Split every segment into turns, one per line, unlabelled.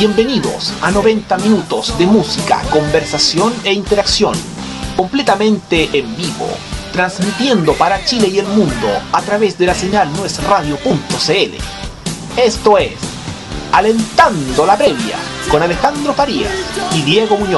Bienvenidos a 90 minutos de música, conversación e interacción, completamente en vivo, transmitiendo para Chile y el mundo a través de la señal nuesradio.cl. Esto es Alentando la Previa con Alejandro Farías y Diego Muñoz.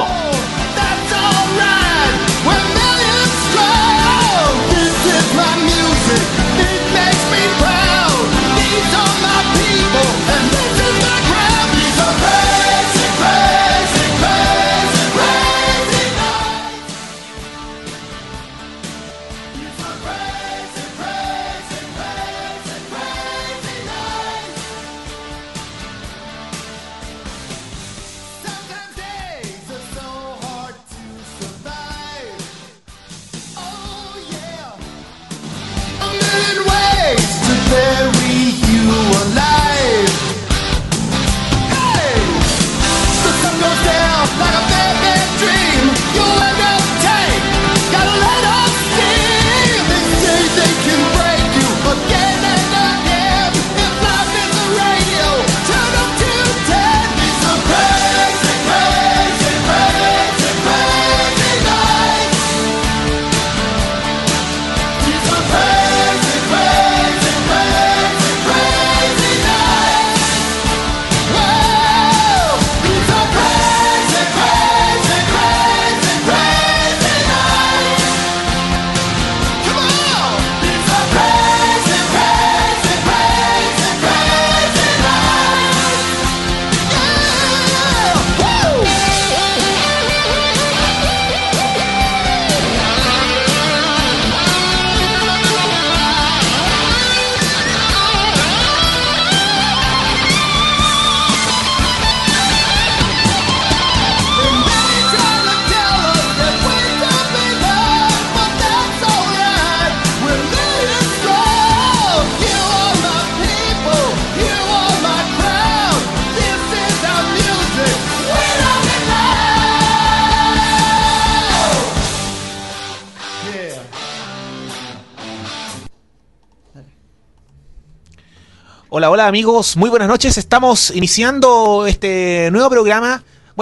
Hola, hola amigos, muy buenas noches. Estamos iniciando este nuevo programa,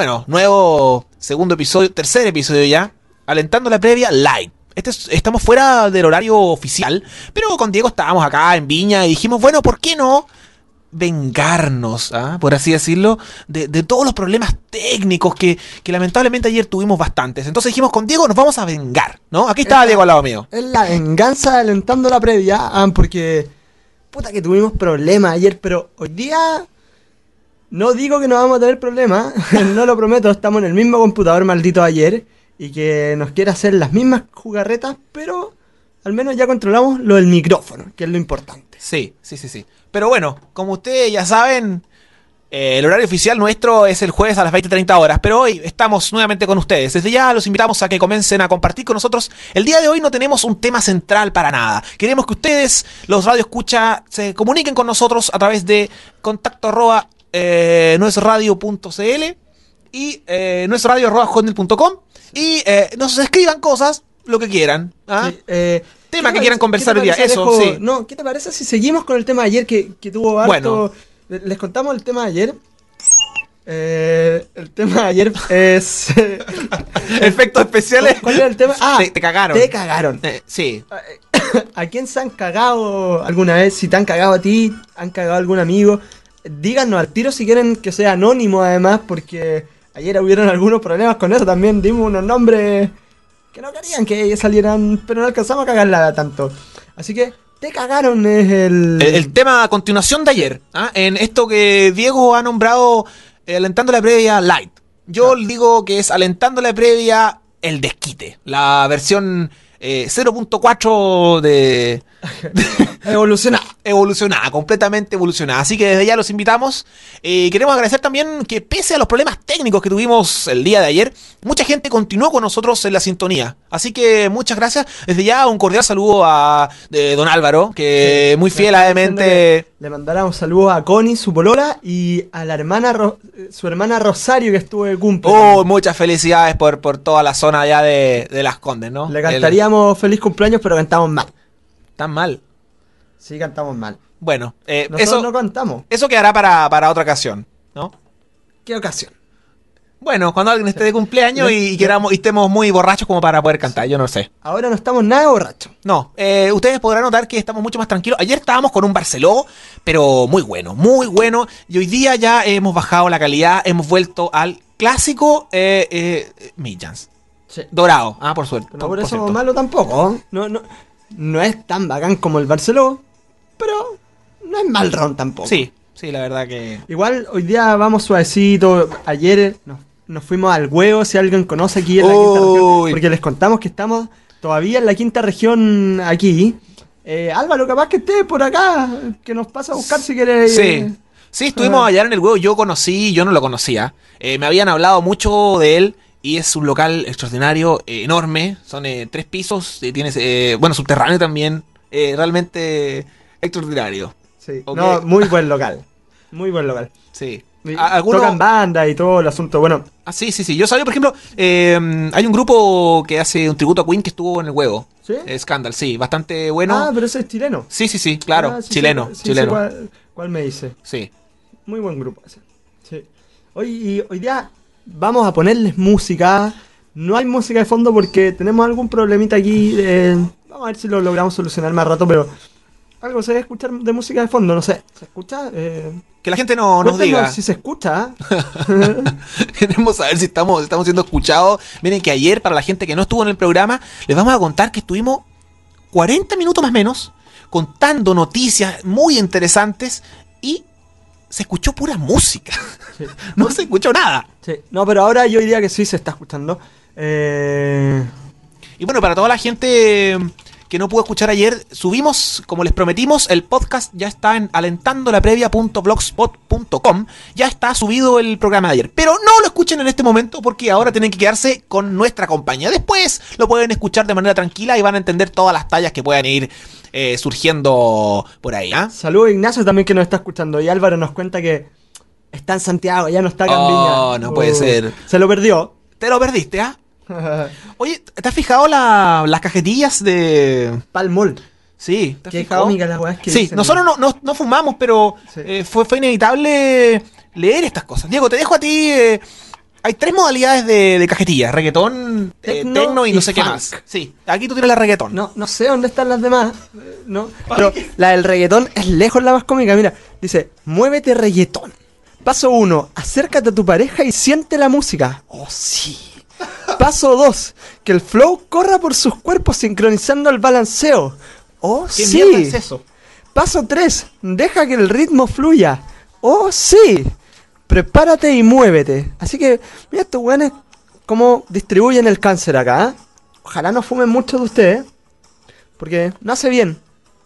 nuevo tercer episodio ya, Alentando la Previa Live. Estamos fuera del horario oficial, pero con Diego estábamos acá en Viña y dijimos, ¿por qué no vengarnos, por así decirlo, de todos los problemas técnicos que lamentablemente ayer tuvimos bastantes? Entonces dijimos, con Diego nos vamos a vengar, ¿no? Aquí está Diego al lado mío.
Es la venganza de Alentando la Previa, porque... puta que tuvimos problemas ayer, pero hoy día no digo que no vamos a tener problemas, no lo prometo, estamos en el mismo computador maldito de ayer y que nos quiere hacer las mismas jugarretas, pero al menos ya controlamos lo del micrófono, que es lo importante.
Sí. Pero bueno, como ustedes ya saben, el horario oficial nuestro es el jueves a las 20:30 horas, pero hoy estamos nuevamente con ustedes. Desde ya los invitamos a que comiencen a compartir con nosotros. El día de hoy no tenemos un tema central para nada. Queremos que ustedes, los Radio Escucha, se comuniquen con nosotros a través de contacto@nuesradio.cl y nuesradio@hotmail.com y nos escriban cosas, lo que quieran. Sí, tema que quieran conversar hoy día. Eso, sí.
No, ¿qué te parece si seguimos con el tema de ayer que tuvo harto... Bueno. Les contamos el tema de ayer. El tema de ayer es...
Efectos especiales.
¿Cuál era el tema?
Te cagaron.
Te cagaron.
Sí.
¿A quién se han cagado alguna vez? Si te han cagado a ti, han cagado a algún amigo. Díganos al tiro si quieren que sea anónimo además, porque ayer hubieron algunos problemas con eso. También dimos unos nombres que no querían que salieran, pero no alcanzamos a cagarla tanto. Así que... te cagaron es
el tema a continuación de ayer, en esto que Diego ha nombrado Alentando la Previa Light. Yo digo que es Alentando la Previa el desquite, la versión 0.4 de... evolucionada, completamente evolucionada. Así que desde ya los invitamos. Queremos agradecer también que pese a los problemas técnicos que tuvimos el día de ayer, mucha gente continuó con nosotros en la sintonía. Así que muchas gracias. Desde ya un cordial saludo a don Álvaro, que muy fielmente...
Le mandará un saludo a Connie, su polola, y a la hermana su hermana Rosario, que estuvo de cumple.
Muchas felicidades por toda la zona allá de Las Condes, ¿no?
Le cantaríamos feliz cumpleaños, pero cantamos mal.
¿Tan mal?
Sí, cantamos mal.
Bueno,
nosotros no cantamos.
Eso quedará para otra ocasión, ¿no?
¿Qué ocasión?
Bueno, cuando alguien esté de cumpleaños y queramos y estemos muy borrachos como para poder cantar, yo no sé.
Ahora no estamos nada borrachos.
No, ustedes podrán notar que estamos mucho más tranquilos. Ayer estábamos con un Barceló, pero muy bueno, muy bueno. Y hoy día ya hemos bajado la calidad, hemos vuelto al clásico Midjans.
Sí.
Dorado, por suerte.
No por eso
cierto.
malo tampoco. No es tan bacán como el Barceló, pero no es mal ron tampoco.
Sí, la verdad que...
Igual hoy día vamos suavecito. Ayer nos fuimos al Huevo, si alguien conoce aquí en la quinta región. Porque les contamos que estamos todavía en la quinta región aquí. Álvaro, capaz que esté por acá, que nos pasa a buscar si quiere.
Sí, estuvimos allá en el Huevo. Yo no lo conocía. Me habían hablado mucho de él. Y es un local extraordinario, enorme. Son 3 pisos. Tienes, subterráneo también. Realmente extraordinario.
Sí.
Okay.
No, muy buen local. Muy buen local.
Sí.
Tocan banda y todo el asunto. Bueno.
Sí. Yo sabía, por ejemplo, hay un grupo que hace un tributo a Queen que estuvo en el Huevo.
¿Sí?
Scandal, sí. Bastante bueno.
Pero ese es chileno.
Sí, claro. Chileno.
¿Cuál me dice?
Sí.
Muy buen grupo ese. Sí. Hoy día vamos a ponerles música. No hay música de fondo porque tenemos algún problemita aquí. Vamos a ver si lo logramos solucionar más rato, pero algo se debe escuchar de música de fondo, no sé. ¿Se escucha?
Que la gente nos diga.
Si se escucha.
Queremos saber si estamos siendo escuchados. Miren que ayer, para la gente que no estuvo en el programa, les vamos a contar que estuvimos 40 minutos más o menos contando noticias muy interesantes y se escuchó pura música. Sí. No se escuchó nada.
Sí. No, pero ahora yo diría que sí se está escuchando.
Y bueno, para toda la gente que no pudo escuchar ayer, subimos, como les prometimos, el podcast ya está en alentandolaprevia.blogspot.com. Ya está subido el programa de ayer. Pero no lo escuchen en este momento porque ahora tienen que quedarse con nuestra compañía. Después lo pueden escuchar de manera tranquila y van a entender todas las tallas que puedan ir surgiendo por ahí.
Saludos a Ignacio también que nos está escuchando. Y Álvaro nos cuenta que está en Santiago, ya no está acá en Viña.
No puede ser.
Se lo perdió.
Te lo perdiste, Oye, ¿te has fijado las cajetillas de
Palmol?
Sí.
Qué cómica las weas que
sí,
dicen.
nosotros no fumamos, pero sí. Fue inevitable leer estas cosas. Diego, te dejo a ti. Hay 3 modalidades de cajetillas: reggaetón, tecno y no sé qué más. Sí, aquí tú tienes la reggaetón.
No sé dónde están las demás. No, pero la del reggaetón es lejos la más cómica. Mira, dice: muévete reggaetón. Paso 1, acércate a tu pareja y siente la música. Oh, sí. Paso 2, que el flow corra por sus cuerpos sincronizando el balanceo. Oh,
¿Qué
sí.
mierda es eso?
Paso 3, deja que el ritmo fluya. Oh, sí. Prepárate y muévete. Así que, mira estos weones cómo distribuyen el cáncer acá. Ojalá no fumen muchos de ustedes, porque no hace bien.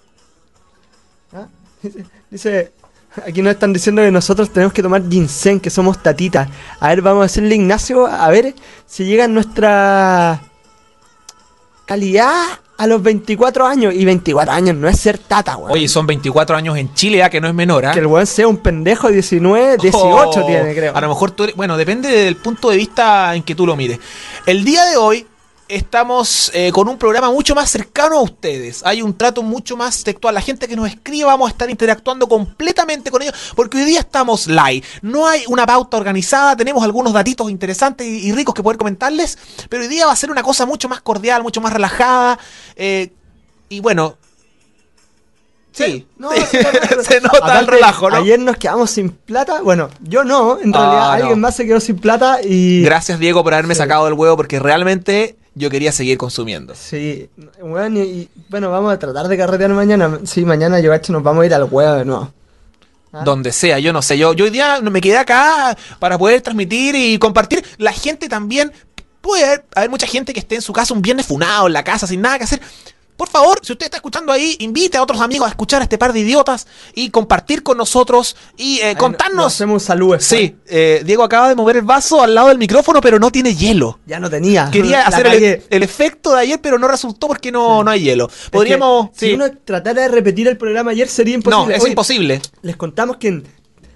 Dice, aquí nos están diciendo que nosotros tenemos que tomar ginseng, que somos tatitas. A ver, vamos a decirle a Ignacio, a ver si llega nuestra calidad a los 24 años. Y 24 años no es ser tata, weón.
Oye, son 24 años en Chile, que no es menor,
Que el weón sea un pendejo de 19, 18 tiene, creo.
A lo mejor tú eres, bueno, depende del punto de vista en que tú lo mires. El día de hoy estamos con un programa mucho más cercano a ustedes. Hay un trato mucho más textual. La gente que nos escribe, vamos a estar interactuando completamente con ellos, porque hoy día estamos live. No hay una pauta organizada, tenemos algunos datitos interesantes y ricos que poder comentarles, pero hoy día va a ser una cosa mucho más cordial, mucho más relajada. Y bueno, sí, se nota
aparte,
el relajo, ¿no?
Ayer nos quedamos sin plata. Bueno, yo no, en realidad alguien más se quedó sin plata y...
Gracias, Diego, por haberme sacado del huevo, porque realmente yo quería seguir consumiendo.
Sí, bueno, bueno, vamos a tratar de carretear mañana. Sí, mañana yo hecho nos vamos a ir al huevo de nuevo.
Donde sea, yo no sé. Yo hoy día me quedé acá para poder transmitir y compartir. La gente también, puede haber mucha gente que esté en su casa un viernes funado en la casa sin nada que hacer. Por favor, si usted está escuchando ahí, invite a otros amigos a escuchar a este par de idiotas y compartir con nosotros y contarnos.
Nos hacemos un saludo.
Sí, Diego acaba de mover el vaso al lado del micrófono, pero no tiene hielo.
Ya no tenía.
Quería hacer el efecto de ayer, pero no resultó porque no hay hielo. Podríamos...
Si uno tratara de repetir el programa ayer sería imposible.
No, es imposible.
Les contamos que en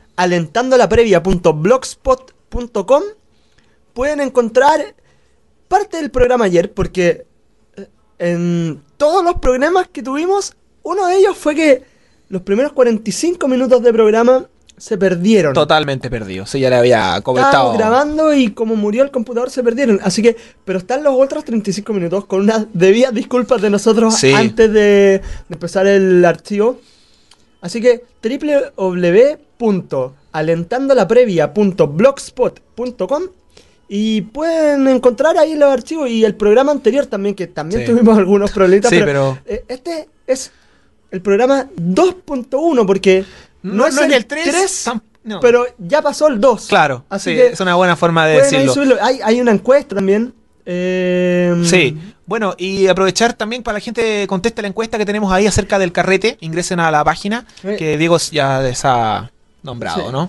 alentandolaprevia.blogspot.com pueden encontrar parte del programa ayer, porque en todos los programas que tuvimos, uno de ellos fue que los primeros 45 minutos de programa se perdieron.
Totalmente perdido. Sí, ya le había comentado.
Estábamos grabando y como murió el computador se perdieron. Así que, pero están los otros 35 minutos con unas debidas disculpas de nosotros
Sí.
antes de empezar el archivo. Así que www.alentandolaprevia.blogspot.com y pueden encontrar ahí los archivos y el programa anterior también, que también
Sí.
tuvimos algunos problemitas.
Sí,
este es el programa 2.1 porque no es el 3,
no.
pero ya pasó el 2.
Claro,
Así
sí,
que
es una buena forma de
pueden ahí
decirlo.
subirlo. Hay una encuesta también.
Sí, bueno, y aprovechar también para la gente que conteste la encuesta que tenemos ahí acerca del carrete. Ingresen a la página que Diego ya les ha nombrado,
Sí.
¿no?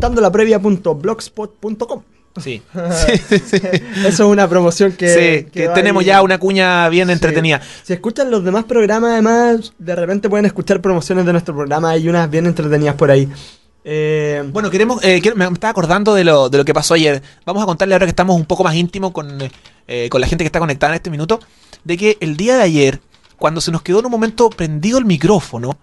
Alentandolaprevia.blogspot.com.
Sí. Sí.
Eso es una promoción que,
Sí, que
va
tenemos
ahí.
ya una cuña bien
Sí.
entretenida.
Si escuchan los demás programas, además, de repente pueden escuchar promociones de nuestro programa. Hay unas bien entretenidas por ahí.
Bueno, me estaba acordando de lo que pasó ayer. Vamos a contarle ahora que estamos un poco más íntimos con la gente que está conectada en este minuto, de que el día de ayer, cuando se nos quedó en un momento prendido el micrófono,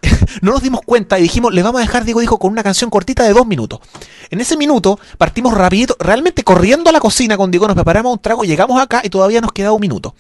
no nos dimos cuenta y dijimos, le vamos a dejar, Diego dijo, con una canción cortita de 2 minutos. En ese minuto partimos rapidito, realmente corriendo a la cocina con Diego, nos preparamos un trago, llegamos acá y todavía nos quedaba 1 minuto.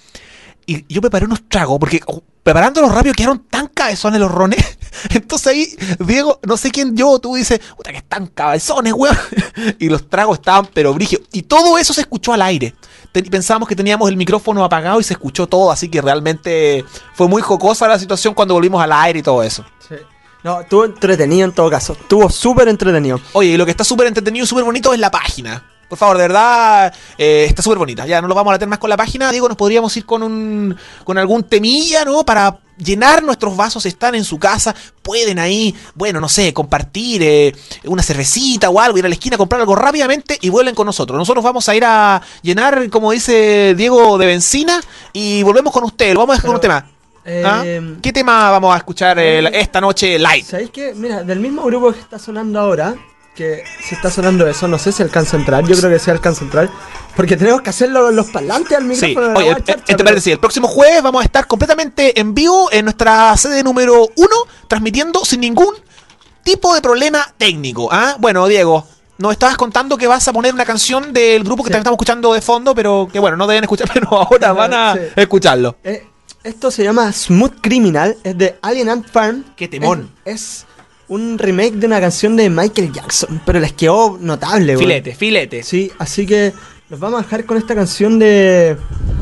Y yo preparé unos tragos, porque preparándolos rápido quedaron tan cabezones los rones. Entonces ahí, Diego, no sé quién tú dices, puta que están cabezones, weón. Y los tragos estaban pero brígidos. Y todo eso se escuchó al aire. Pensábamos que teníamos el micrófono apagado y se escuchó todo, así que realmente fue muy jocosa la situación cuando volvimos al aire y todo eso.
Sí. No, estuvo entretenido en todo caso. Estuvo súper entretenido.
Oye, y lo que está súper entretenido y súper bonito es la página. Por favor, de verdad, está súper bonita. Ya no lo vamos a meter más con la página. Digo, nos podríamos ir con algún temilla, ¿no? Para llenar nuestros vasos. Están en su casa. Pueden ahí, bueno, no sé, compartir una cervecita o algo. Ir a la esquina a comprar algo rápidamente y vuelven con nosotros. Nosotros vamos a ir a llenar, como dice Diego, de benzina. Y volvemos con usted. Lo vamos a dejar con un tema. ¿Ah? ¿Qué tema vamos a escuchar esta noche live?
¿Sabéis qué? Mira, del mismo grupo que está sonando ahora, que si está sonando eso, no sé si alcanza a entrar. Yo creo que sí alcanza a entrar. Porque tenemos que hacerlo los parlantes al
Sí,
micrófono.
oye, entre paréntesis, el próximo jueves vamos a estar completamente en vivo en nuestra sede número 1, transmitiendo sin ningún tipo de problema técnico. ¿Ah? Bueno, Diego, nos estabas contando que vas a poner una canción del grupo que
Sí.
estamos escuchando de fondo, pero que bueno, no deben escuchar, pero ahora van a
Sí.
escucharlo.
Esto se llama Smooth Criminal, es de Alien Ant Farm.
¡Qué temón!
Es un remake de una canción de Michael Jackson, pero les quedó notable, güey.
Filete, filete.
Sí, así que los vamos a dejar con esta canción de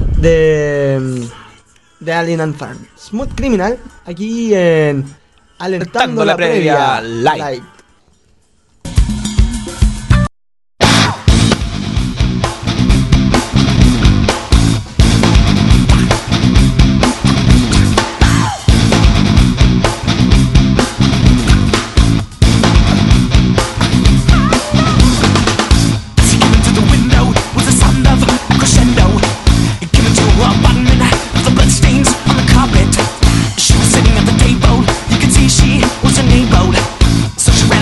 Alien Ant Farm. Smooth Criminal, aquí en Alentando la Previa
Live.
She was sitting at the table, you could see she was a neighbor. So she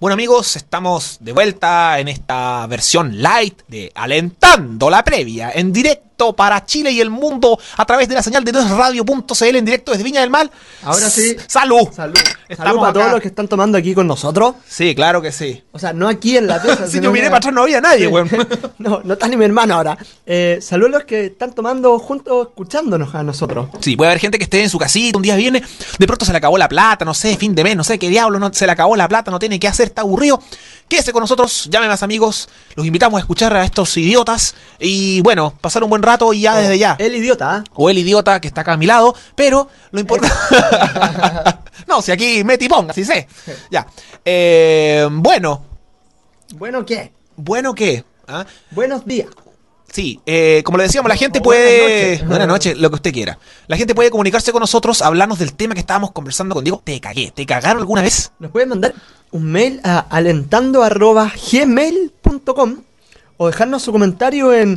Bueno amigos, estamos de vuelta en esta versión light de Alentando la Previa, en directo para Chile y el mundo a través de la señal de nuesradio.cl, en directo desde Viña del Mar.
Ahora sí.
¡Salud!
Salud.
Estamos
Salud para
acá.
todos los que están tomando aquí con nosotros.
Sí, claro que sí.
O sea, no aquí en la pieza.
Si yo miré para atrás no había nadie, weón.
No está ni mi hermano ahora. Salud a los que están tomando juntos, escuchándonos a nosotros.
Sí, puede haber gente que esté en su casita, un día viene, de pronto se le acabó la plata, no sé, fin de mes, no sé qué diablo, no, se le acabó la plata, no tiene qué hacer, está aburrido. Quédese con nosotros, llame más amigos, los invitamos a escuchar a estos idiotas y bueno, pasar un buen rato y ya desde ya.
El idiota, ¿eh?
O el idiota que está acá a mi lado, pero lo importante... No, si aquí mete y ponga, si sé. Ya. Bueno.
¿Bueno qué?
¿Bueno qué? ¿Ah?
Buenos días.
Sí, como le decíamos, la gente
O
puede...
buenas
noches, lo que usted quiera. La gente puede comunicarse con nosotros, hablarnos del tema que estábamos conversando con Diego. Te cagué, ¿te cagaron alguna vez?
Nos pueden mandar un mail a alentando@gmail.com o dejarnos su comentario en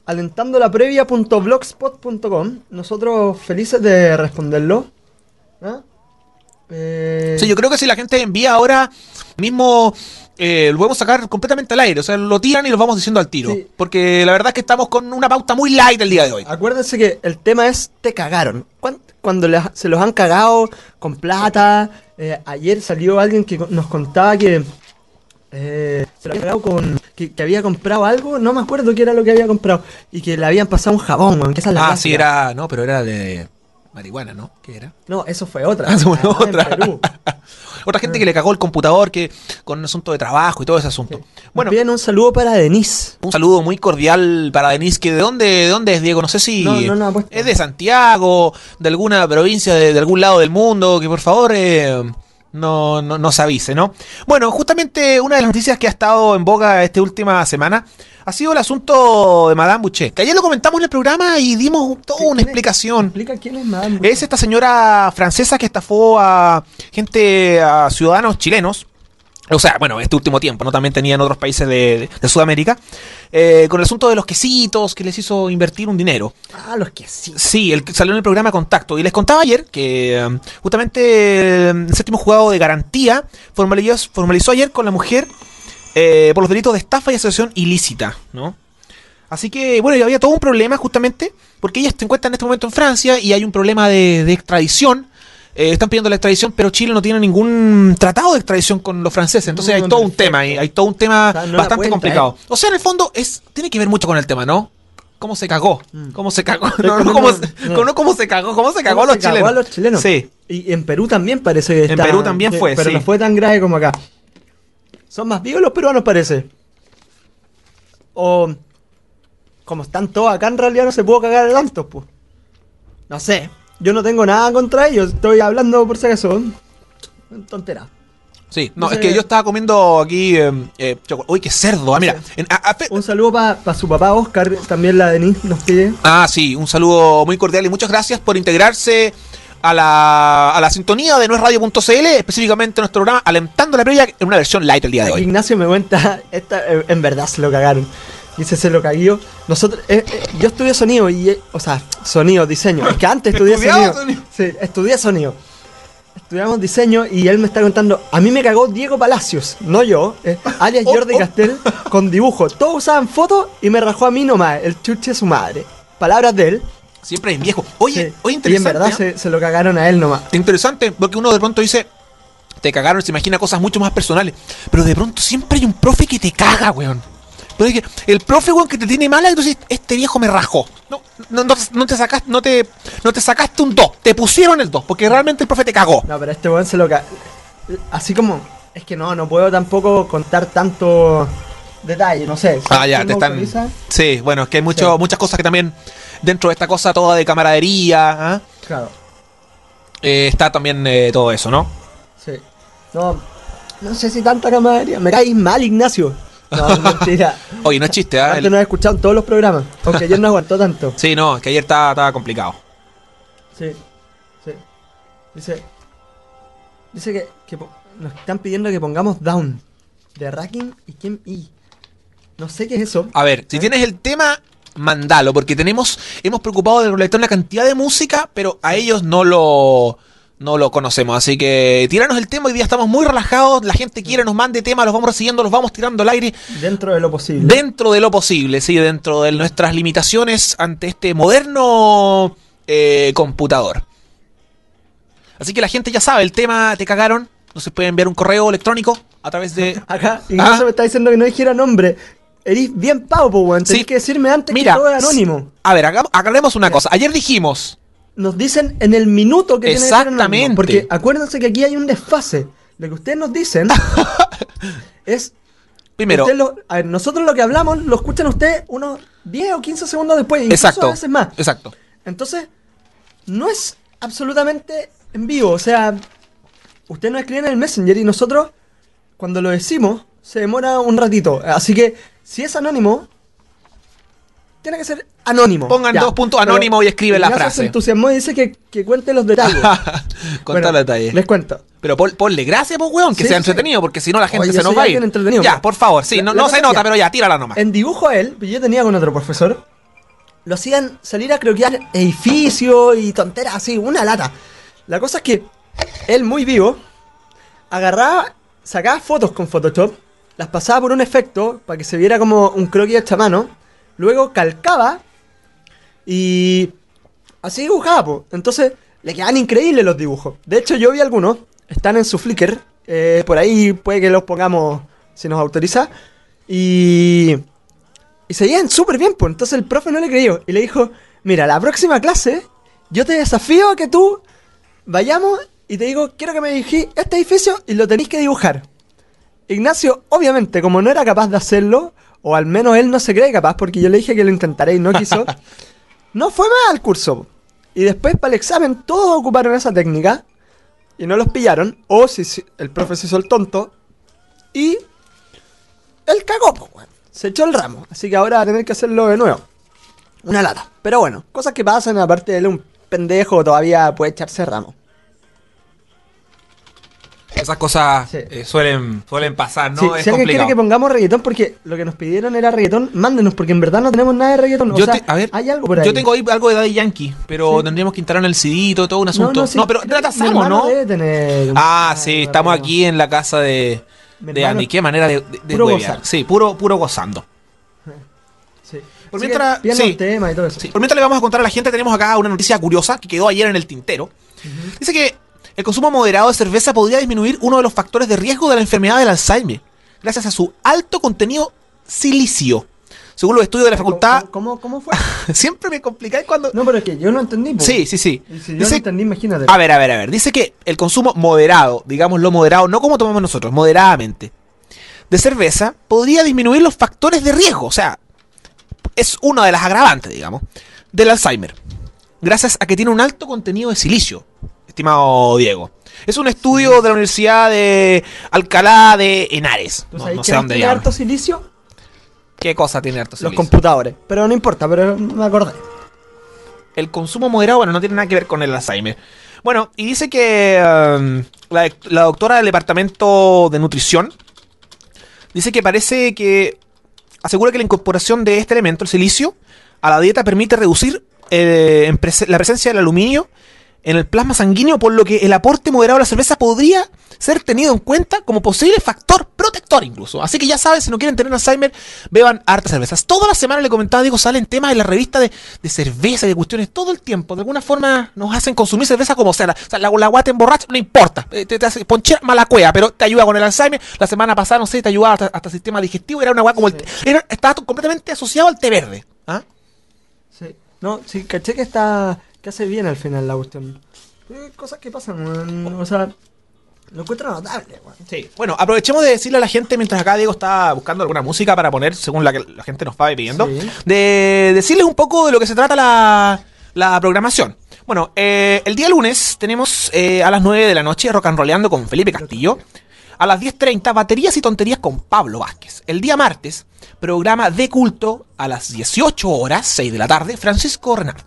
alentandolaprevia.blogspot.com. Nosotros felices de responderlo. ¿Ah?
Sí, yo creo que si la gente envía ahora mismo, lo podemos sacar completamente al aire. O sea, lo tiran y lo vamos diciendo al tiro.
Sí.
Porque la verdad es que estamos con una pauta muy light el día de hoy.
Acuérdense que el tema es te cagaron. Cuando se los han cagado con plata. Ayer salió alguien que nos contaba que se lo había cagado con que había comprado algo, no me acuerdo qué era lo que había comprado, y que le habían pasado un jabón, weón, que esa es la
Sí,
clásica.
era... No, pero era de marihuana, ¿no? ¿Qué era?
No, eso fue otra.
Ah, bueno,
Ah, en
otra.
Perú.
Otra gente que le cagó el computador que con un asunto de trabajo y todo ese asunto. Bueno,
Piden un saludo para Denise.
un saludo muy cordial para Denise, que ¿de dónde es, Diego? No sé si
No, ha puesto.
es de Santiago, de alguna provincia, de algún lado del mundo, que por favor nos avise, ¿no? Bueno, justamente una de las noticias que ha estado en boga esta última semana ha sido el asunto de Madame Boucher, que ayer lo comentamos en el programa y dimos toda una explicación.
Explica quién es Madame.
Es esta señora francesa que estafó a ciudadanos chilenos. O sea, bueno, este último tiempo, ¿no? También tenía en otros países de Sudamérica. Con el asunto de los quesitos, que les hizo invertir un dinero.
Ah, los que sí.
Sí, el que salió en el programa Contacto. Y les contaba ayer que justamente el séptimo juzgado de garantía formalizó ayer con la mujer por los delitos de estafa y asociación ilícita, ¿no? Así que, bueno, y había todo un problema justamente porque ella se encuentra en este momento en Francia y hay un problema de extradición. Están pidiendo la extradición, pero Chile no tiene ningún tratado de extradición con los franceses. Entonces hay todo un tema ahí, hay todo un tema
O sea, no la
bastante
cuenta,
complicado. O sea, en el fondo tiene que ver mucho con el tema, ¿no? ¿Cómo se cagó? ¿Cómo se cagó? ¿Cómo se cagó? ¿Cómo se cagó a los chilenos?
A los chilenos.
Sí.
Y en Perú también parece que
En Perú también fue,
pero
sí.
no fue tan grave como acá. Son más vivos los peruanos, parece. O como están todos acá, en realidad no se pudo cagar de tantos, pues. No sé. Yo no tengo nada contra ellos. Estoy hablando por si acaso. Tontera.
Sí, no,
Entonces-
es que yo estaba comiendo aquí. Uy, qué cerdo. Ah, mira.
Un saludo para su papá Oscar. También la Denise nos pide.
Sí, un saludo muy cordial y muchas gracias por integrarse a la sintonía de nuesradio.cl, específicamente nuestro programa Alentando la Previa en una versión light el día de hoy.
Ignacio me cuenta. En verdad se lo cagaron. Dice, se lo caguió. Nosotros, yo estudié sonido o sea, sonido, diseño. Es que antes estudié
¿Estudiabas
sonido.
sonido?
Sí, estudié sonido. Estudiamos diseño y él me está contando, a mí me cagó Diego Palacios, no yo, alias Jordi Castel, con dibujo. Todos usaban fotos y me rajó a mí nomás, el chuche de su madre. Palabras de él.
Siempre en viejo. Oye,
Sí.
oye,
Y en
interesante.
verdad se lo cagaron a él nomás.
Interesante, porque uno de pronto dice, te cagaron, se imagina cosas mucho más personales. Pero de pronto siempre hay un profe que te caga, weón. Pero es que el profe, weón, que te tiene mala, entonces este viejo me rajó. No te sacaste un 2, te pusieron el 2, porque realmente el profe te cagó.
No, pero este weón se lo cagó. Así como, es que no puedo tampoco contar tanto detalle, no sé.
Ya,
¿Quién
te
me
están...
autoriza?
Sí, bueno, es que hay
Sí.
muchas cosas que también, dentro de esta cosa toda de camaradería,
Claro,
está también todo eso, ¿no?
sí. No sé si tanta camaradería. Me caes mal, Ignacio. No, es mentira.
Oye, no es chiste, ¿ah?
Antes nos he escuchado en todos los programas. Aunque ayer no aguantó tanto.
Sí, no, es que ayer estaba complicado.
Sí. Dice que nos están pidiendo que pongamos Down de Racking y Kim E. No sé qué es eso.
A ver, si tienes el tema, mandalo, porque hemos preocupado de recolectar una cantidad de música, pero a ellos no no lo conocemos. Así que tiranos el tema, hoy día estamos muy relajados, la gente quiere, nos mande temas, los vamos recibiendo, los vamos tirando al aire.
Dentro de lo posible.
Dentro de lo posible, sí, dentro de nuestras limitaciones ante este moderno computador. Así que la gente ya sabe, el tema te cagaron, no se puede enviar un correo electrónico a través de...
Acá, incluso me está diciendo que no dijera nombre. Eres bien pavo, po, weón. Tenés que decirme antes que todo es anónimo.
A ver, aclaremos una cosa. Ayer dijimos...
Nos dicen en el minuto que tiene que ser anónimo.
Exactamente.
Porque acuérdense que aquí hay un desfase. Lo que ustedes nos dicen es...
Primero...
A ver, nosotros lo que hablamos lo escuchan ustedes unos 10 o 15 segundos después. Incluso
Exacto.
a veces más.
Exacto.
Entonces, no es absolutamente en vivo. O sea, ustedes nos escriben en el Messenger y nosotros, cuando lo decimos, se demora un ratito. Así que, si es anónimo, tiene que ser anónimo.
Pongan 2 puntos anónimo y escribe la frase.
Se entusiasmó y dice que cuente los detalles.
Cuenta los detalles.
Les cuento.
Pero ponle gracias, pues, weón, que sea entretenido, porque si no la gente se nos va a ir.
Ya,
ya, por favor, sí, no se nota, pero ya, tírala nomás.
En dibujo a él, yo tenía con otro profesor, lo hacían salir a croquear edificios y tonteras así, una lata. La cosa es que él, muy vivo, agarraba, sacaba fotos con Photoshop, las pasaba por un efecto para que se viera como un croquis hecho a mano, luego calcaba y así dibujaba, po. Entonces le quedaban increíbles los dibujos. De hecho, yo vi algunos, están en su Flickr, por ahí puede que los pongamos si nos autoriza, y se veían súper bien, pues. Entonces el profe no le creyó y le dijo: mira, la próxima clase yo te desafío a que tú vayamos y te digo, quiero que me dirigís este edificio y lo tenéis que dibujar. Ignacio, obviamente, como no era capaz de hacerlo, o al menos él no se cree capaz, porque yo le dije que lo intentaré y no quiso, no fue más al curso. Y después para el examen todos ocuparon esa técnica y no los pillaron, o si el profe se hizo el tonto y él cagó, pues, bueno, se echó el ramo. Así que ahora va a tener que hacerlo de nuevo. Una lata. Pero bueno, cosas que pasan, aparte de él un pendejo, todavía puede echarse ramo.
Esas cosas
sí.
suelen pasar, ¿no?
Sí,
es
si alguien
complicado.
quiere que pongamos reggaetón, porque lo que nos pidieron era reggaetón, mándenos, porque en verdad no tenemos nada de reggaetón.
A ver,
hay algo por ahí.
Yo tengo ahí algo de Daddy Yankee, pero sí, tendríamos que instalar en el CD, todo un asunto.
Sí,
no, pero retrasamos, ¿no?
Debe tener
sí, estamos aquí en la casa de Andy. Qué manera de
puro
huevear. Sí, puro gozando.
Sí.
Por mientras,
el tema y todo eso.
Sí, por mientras le vamos a contar a la gente, tenemos acá una noticia curiosa que quedó ayer en el tintero. Dice que el consumo moderado de cerveza podría disminuir uno de los factores de riesgo de la enfermedad del Alzheimer, gracias a su alto contenido silicio. Según los estudios de la facultad...
¿Cómo fue?
Siempre me complicáis cuando...
No, pero es que yo no entendí.
Sí.
Y si yo no entendí, imagínate.
A ver. Dice que el consumo moderado, digámoslo moderado, no como tomamos nosotros, moderadamente, de cerveza, podría disminuir los factores de riesgo. O sea, es una de las agravantes, digamos, del Alzheimer, gracias a que tiene un alto contenido de silicio, estimado Diego. Es un estudio de la Universidad de Alcalá de Henares.
No sé dónde tiene harto silicio.
¿Qué cosa tiene harto silicio?
Los computadores. Pero no importa, pero me acordé.
El consumo moderado, bueno, no tiene nada que ver con el Alzheimer. Bueno, y dice que la doctora del departamento de nutrición dice que parece que asegura que la incorporación de este elemento, el silicio, a la dieta permite reducir la presencia del aluminio en el plasma sanguíneo, por lo que el aporte moderado de la cerveza podría ser tenido en cuenta como posible factor protector incluso. Así que ya saben, si no quieren tener Alzheimer, beban hartas cervezas. Toda la semana, le comentaba, digo, salen temas en la revista de cerveza y de cuestiones todo el tiempo. De alguna forma nos hacen consumir cerveza como sea. La agua te emborracha, no importa. Te hace ponchera mala cueva, pero te ayuda con el Alzheimer. La semana pasada, no sé, te ayudaba hasta el sistema digestivo. Era una agua como estaba completamente asociado al té verde. ¿Ah?
Sí. No, sí, caché que hace bien al final la cuestión. Cosas que pasan, o sea, lo encuentro notable, man.
Sí, bueno, aprovechemos de decirle a la gente, mientras acá Diego está buscando alguna música para poner, según la que la gente nos va pidiendo, de decirles un poco de lo que se trata la programación. Bueno, el día lunes tenemos a las 9 de la noche Rock and Rolleando con Felipe Castillo. A las 10:30, Baterías y Tonterías con Pablo Vázquez. El día martes, programa de culto a las 18 horas, 6 de la tarde, Francisco Renard.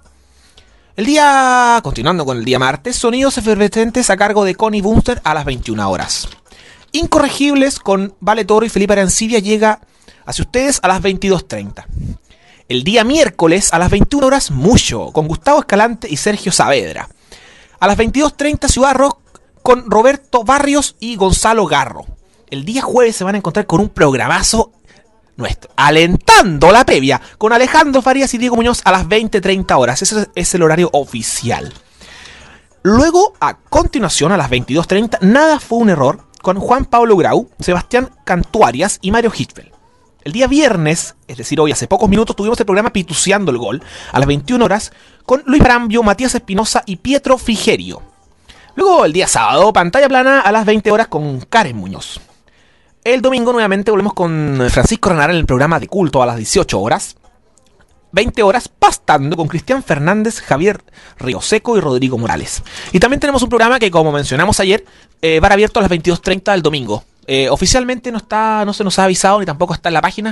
Continuando con el día martes, Sonidos Efervescentes a cargo de Connie Bunster a las 21 horas. Incorregibles con Vale Toro y Felipe Arancibia llega hacia ustedes a las 22:30. El día miércoles a las 21 horas, Mucho, con Gustavo Escalante y Sergio Saavedra. A las 22:30 Ciudad Rock con Roberto Barrios y Gonzalo Garro. El día jueves se van a encontrar con un programazo nuestro, Alentando la Previa, con Alejandro Farías y Diego Muñoz a las 20:30 horas. Ese es el horario oficial. Luego, a continuación, a las 22:30, Nada fue un error, con Juan Pablo Grau, Sebastián Cantuarias y Mario Hitfeld. El día viernes, es decir, hoy hace pocos minutos, tuvimos el programa Pituceando el Gol, a las 21 horas, con Luis Brambio, Matías Espinosa y Pietro Frigerio. Luego, el día sábado, Pantalla Plana a las 20 horas con Karen Muñoz. El domingo, nuevamente, volvemos con Francisco Renara en el programa de culto a las 18 horas. 20 horas, Pastando con Cristian Fernández, Javier Rioseco y Rodrigo Morales. Y también tenemos un programa que, como mencionamos ayer, va a estar abierto a las 22:30 del domingo. Oficialmente no se nos ha avisado ni tampoco está en la página.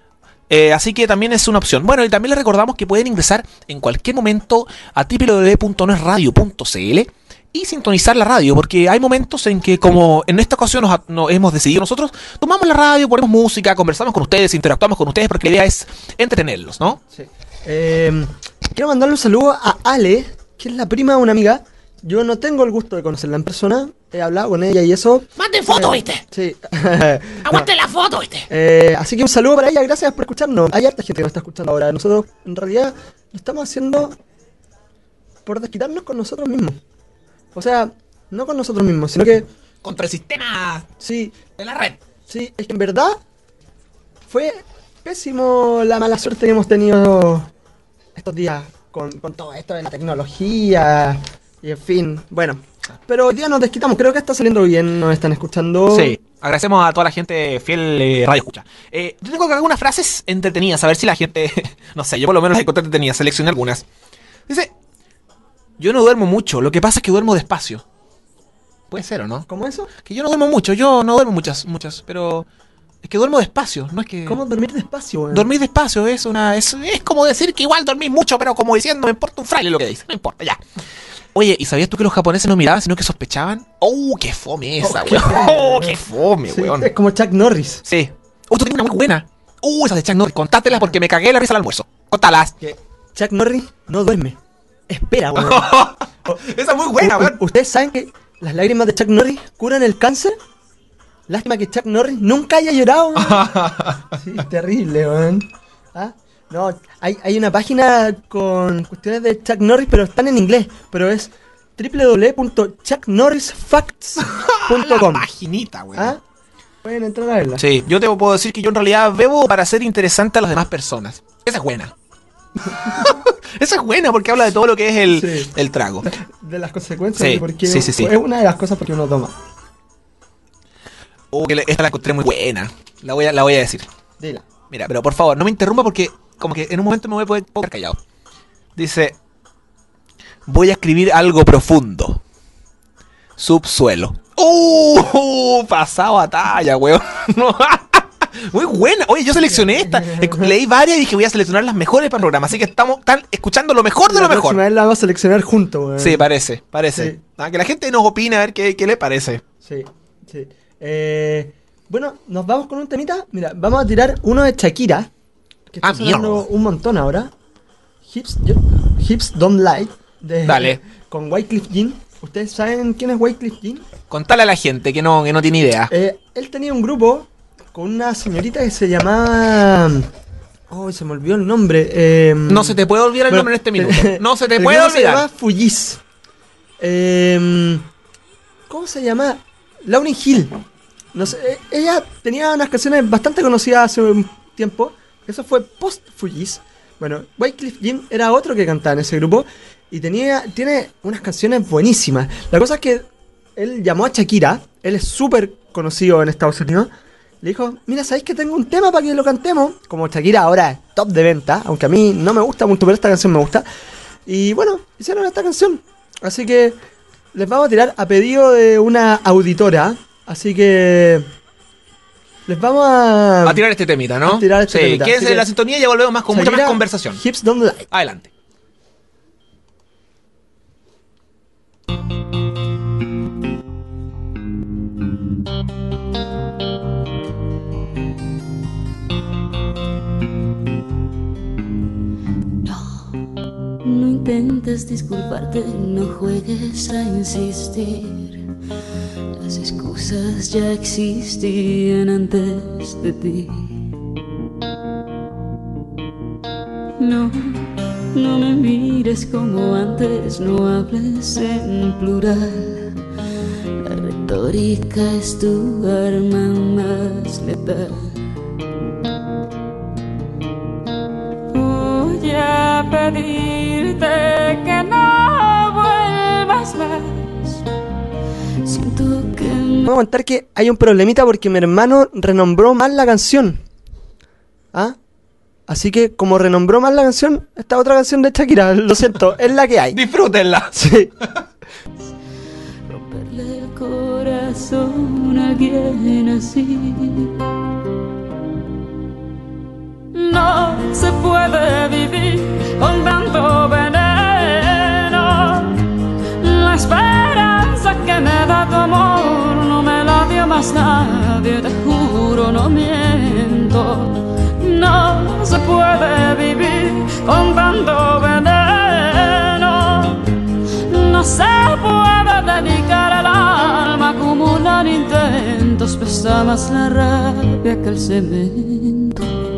Así que también es una opción. Bueno, y también les recordamos que pueden ingresar en cualquier momento a www.noesradio.cl y sintonizar la radio, porque hay momentos en que, como en esta ocasión nos hemos decidido nosotros, tomamos la radio, ponemos música, conversamos con ustedes, interactuamos con ustedes, porque la idea es entretenerlos, ¿no?
Sí. Quiero mandarle un saludo a Ale, que es la prima de una amiga. Yo no tengo el gusto de conocerla en persona, he hablado con ella y eso.
¡Manden fotos, viste!
Sí.
¡Aguante la foto, viste!
Así que un saludo para ella, gracias por escucharnos. Hay harta gente que nos está escuchando ahora. Nosotros, en realidad, lo estamos haciendo por desquitarnos con nosotros mismos. O sea, no con nosotros mismos, sino que...
Contra el sistema
Sí,
de la red.
sí, es que en verdad fue pésimo la mala suerte que hemos tenido estos días con todo esto de la tecnología y en fin, bueno. Pero hoy día nos desquitamos, creo que está saliendo bien, nos están escuchando.
Sí, agradecemos a toda la gente fiel radio escucha. Yo tengo algunas frases entretenidas, a ver si la gente, no sé, yo por lo menos las encontré entretenidas, seleccioné algunas. Dice, yo no duermo mucho, lo que pasa es que duermo despacio. Puede ser, ¿o no?
¿Cómo eso?
Que yo no duermo mucho, yo no duermo muchas, pero es que duermo despacio, no es que...
¿Cómo dormir despacio, weón?
Dormir despacio es como decir que igual dormís mucho, pero como diciendo, me importa un fraile lo que dice, no importa, ya. Oye, ¿y sabías tú que los japoneses no miraban, sino que sospechaban? ¡Oh, qué fome esa, weón! ¡Oh, qué fome,
Sí,
weón!
es como Chuck Norris.
Sí. Tú tienes una muy buena. Esa de Chuck Norris, contátelas porque me cagué la risa al almuerzo. Contalas.
Que Chuck Norris no duerme. Espera, weón.
Esa es muy buena, weón.
¿Ustedes saben que las lágrimas de Chuck Norris curan el cáncer? Lástima que Chuck Norris nunca haya llorado, weón. Sí, terrible, weón. ¿Ah? No, hay una página con cuestiones de Chuck Norris, pero están en inglés. Pero es www.chucknorrisfacts.com.
La paginita, weón.
¿Ah? Pueden entrar a verla.
Sí, yo te puedo decir que yo en realidad bebo para ser interesante a las demás personas. Esa es buena. Esa es buena porque habla de todo lo que es
Sí.
el trago.
De las consecuencias.
Sí,
de por qué
sí.
Es una de las cosas porque uno toma.
Esta la encontré muy buena. La voy a decir.
Dila.
Mira, pero por favor, no me interrumpa porque como que en un momento me voy a poder quedar callado. Dice, voy a escribir algo profundo. Subsuelo. Pasado a talla, weón. Muy buena. Oye, yo seleccioné esta. Leí varias y dije voy a seleccionar las mejores para el programa. Así que están escuchando lo mejor de lo
La
mejor.
próxima vez la vamos a seleccionar juntos, weón.
Sí, parece.
Sí.
Que la gente nos opina a ver qué le parece.
Sí. Bueno, nos vamos con un temita. Mira, vamos a tirar uno de Shakira. Que está sonando
mierda.
un montón ahora. Hips Don't Lie.
Dale.
Con Wyclef Jean. ¿Ustedes saben quién es Wyclef Jean?
Contale a la gente que no tiene idea.
Él tenía un grupo con una señorita que se llamaba... Oh, se me olvidó el nombre.
No se te puede olvidar el nombre en este minuto. No se te puede
el grupo
olvidar.
Se llama Fujis. ¿Cómo se llama? Lauryn Hill. No sé, ella tenía unas canciones bastante conocidas hace un tiempo. Eso fue post Fujis. Bueno, Wyclef Jean era otro que cantaba en ese grupo. Y tiene unas canciones buenísimas. La cosa es que él llamó a Shakira. Él es súper conocido en Estados Unidos. Le dijo, mira, ¿sabéis que tengo un tema para que lo cantemos? Como Shakira ahora es top de venta. Aunque a mí no me gusta mucho, pero esta canción me gusta. Y bueno, hicieron esta canción. Así que les vamos a tirar a pedido de una auditora. Así que les vamos a
tirar este temita, ¿no?
A tirar este temita.
Quédense
Así
en la
que,
sintonía y ya volvemos más con mucha más
Shakira,
conversación.
Hips Don't Lie.
Adelante.
No intentes disculparte, no juegues a insistir. Las excusas ya existían antes de ti. No, no me mires como antes, no hables en plural. La retórica es tu arma más letal. Voy a pedirte que no vuelvas más. Siento que
Voy a contar que hay un problemita porque mi hermano renombró mal la canción. ¿Ah? Así que como renombró mal la canción, esta otra canción de Shakira, lo siento, es la que hay.
Disfrútenla.
Sí.
romperle el corazón a alguien así. No se puede vivir con tanto veneno. La esperanza que me da tu amor no me la dio más nadie, te juro, no miento. No se puede vivir con tanto veneno. No se puede dedicar el alma a acumular intentos. Pesa más la rabia que el cemento.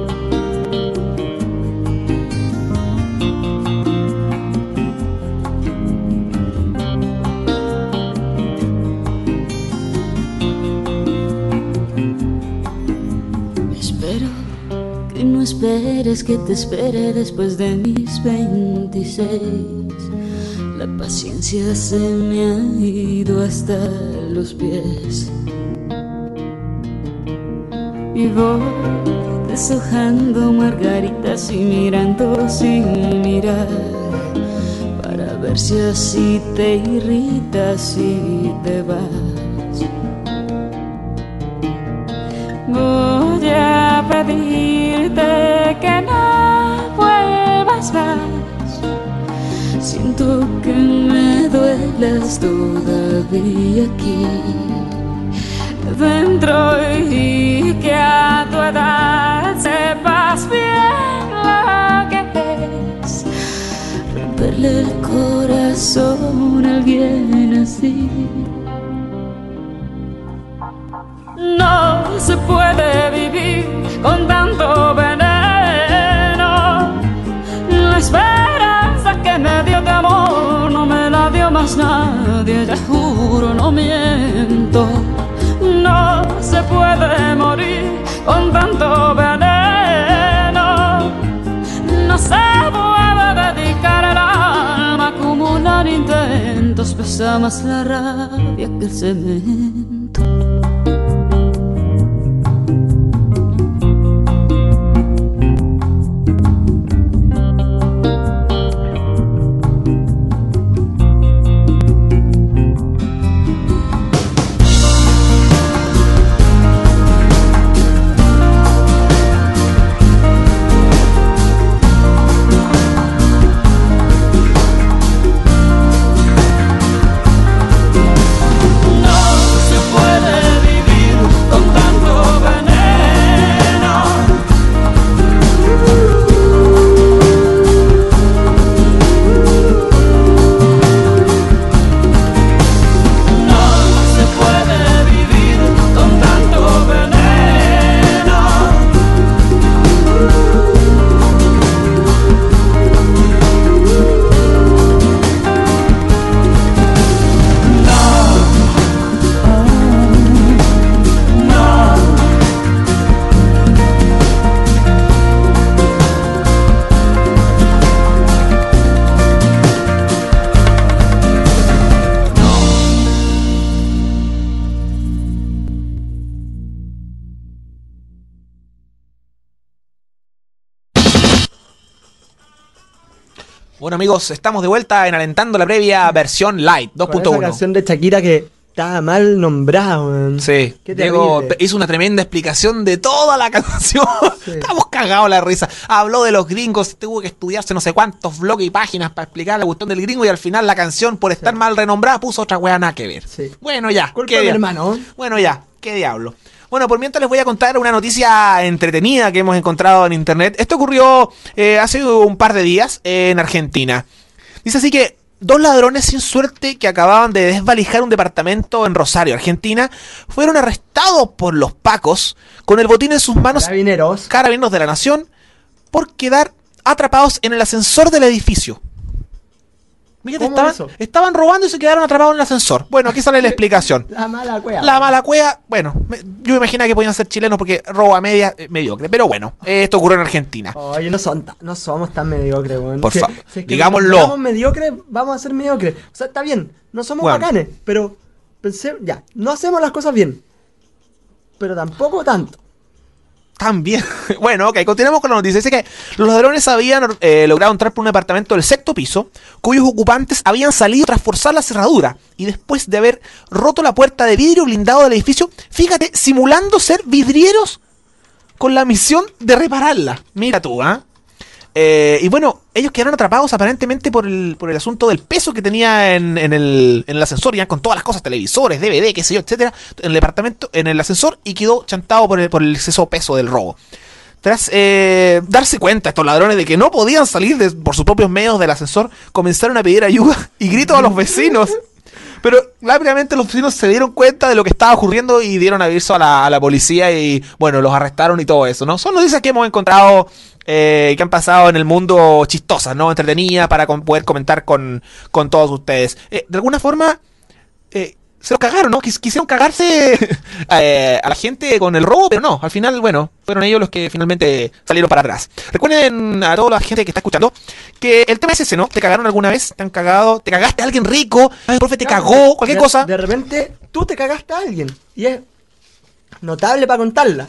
No esperes que te espere después de mis 26. La paciencia se me ha ido hasta los pies. Y voy deshojando margaritas y mirando sin mirar, para ver si así te irritas y te vas. Voy a pedirte que no vuelvas más. Siento que me duelas todavía aquí dentro, y que a tu edad sepas bien lo que es romperle el corazón a alguien así. No se puede vivir con tanto veneno. La esperanza que me dio de amor no me la dio más nadie, te juro, no miento. No se puede morir con tanto veneno. No se puede dedicar el alma a acumular intentos. Pesa más la rabia que el cemento.
Bueno, amigos, estamos de vuelta en Alentando la Previa versión Light
Con esa
2.1.
canción de Shakira que estaba mal nombrada, weón.
Sí,
Qué
Diego
terrible.
hizo una tremenda explicación de toda la canción.
Sí.
Estamos cagados la risa. Habló de los gringos, tuvo que estudiarse no sé cuántos blogs y páginas para explicar la cuestión del gringo, y al final la canción, por estar mal renombrada, puso otra weá nada que ver.
Sí.
Bueno, ya.
Culpa
¿qué
de mi
dia-
hermano.
Bueno, ya, qué diablo. Bueno, por mientras les voy a contar una noticia entretenida que hemos encontrado en internet. Esto ocurrió hace un par de días en Argentina. Dice así que 2 ladrones sin suerte que acababan de desvalijar un departamento en Rosario, Argentina, fueron arrestados por los pacos con el botín en sus manos, carabineros de la nación, por quedar atrapados en el ascensor del edificio. Fíjate, estaban robando y se quedaron atrapados en el ascensor. Bueno, aquí sale la explicación.
La mala cueva.
La mala cueva, bueno, yo me imaginaba que podían ser chilenos porque robo a media mediocre. Pero bueno, esto ocurrió en Argentina.
Oye, no somos tan mediocres, weón.
Por favor,
si es que
digámoslo.
Si somos mediocres, vamos a ser mediocres. O sea, está bien, no somos bacanes, pero pensé, ya, no hacemos las cosas bien. Pero tampoco tanto.
También. Bueno, ok, continuemos con la noticia. Dice que los ladrones habían logrado entrar por un departamento del 6º piso, cuyos ocupantes habían salido tras forzar la cerradura y después de haber roto la puerta de vidrio blindado del edificio, fíjate, simulando ser vidrieros con la misión de repararla. Mira tú, ¿ah? Y bueno, ellos quedaron atrapados aparentemente por el asunto del peso que tenía en el ascensor, ya con todas las cosas, televisores, DVD, qué sé yo, etcétera, en el departamento, en el ascensor, y quedó chantado por el exceso peso del robo. Tras darse cuenta estos ladrones de que no podían salir por sus propios medios del ascensor, comenzaron a pedir ayuda y gritos a los vecinos. Pero rápidamente los vecinos se dieron cuenta de lo que estaba ocurriendo y dieron aviso a la policía y bueno, los arrestaron y todo eso, ¿no? Son noticias que hemos encontrado que han pasado en el mundo chistosas, ¿no? Entretenidas para poder comentar con todos ustedes. De alguna forma se los cagaron, ¿no? Quisieron cagarse a la gente con el robo, pero no, al final, bueno, fueron ellos los que finalmente salieron para atrás. Recuerden a toda la gente que está escuchando que el tema es ese, ¿no? ¿Te cagaron alguna vez? ¿Te han cagado? ¿Te cagaste a alguien rico? ¿El profe te cagó? Cualquier cosa.
De repente, tú te cagaste a alguien y es notable para contarla.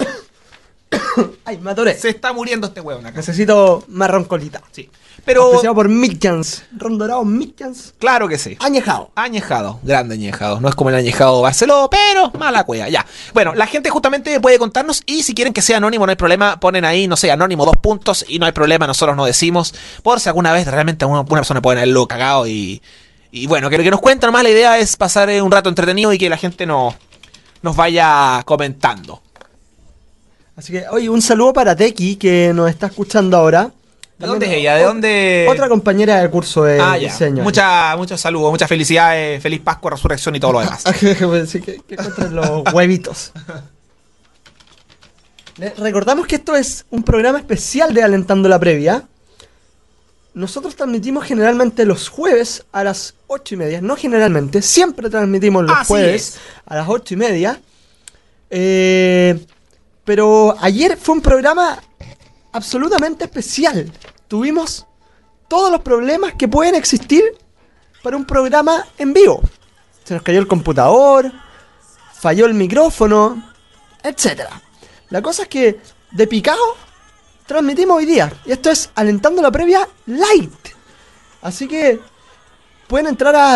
Ay, me atoré.
Se está muriendo este huevón acá.
Necesito marrón colita.
Sí. Pero
auspiciado por Midchans. Ron dorado Midchans.
Claro que sí.
Añejado.
Añejado. Grande añejado. No es como el añejado Barceló, pero mala cueva. Ya. Bueno, la gente justamente puede contarnos y si quieren que sea anónimo no hay problema. Ponen ahí, no sé, anónimo 2 puntos y no hay problema. Nosotros no decimos. Por si alguna vez realmente una persona puede haberlo cagado y bueno, que nos cuenten nomás. La idea es pasar un rato entretenido y que la gente nos vaya comentando.
Así que, oye, un saludo para Teki, que nos está escuchando ahora.
¿De dónde es ella? ¿De dónde?
Otra compañera del curso de diseño.
Muchos saludos, muchas felicidades, feliz Pascua, Resurrección y todo lo demás.
Sí, que encuentren los huevitos. Recordamos que esto es un programa especial de Alentando la Previa. Nosotros transmitimos generalmente los jueves a las 8:30. No generalmente, siempre transmitimos los jueves a las 8:30. Pero ayer fue un programa absolutamente especial. Tuvimos todos los problemas que pueden existir para un programa en vivo. Se nos cayó el computador, falló el micrófono, etc. La cosa es que de picado transmitimos hoy día. Y esto es Alentando la Previa Light. Así que pueden entrar a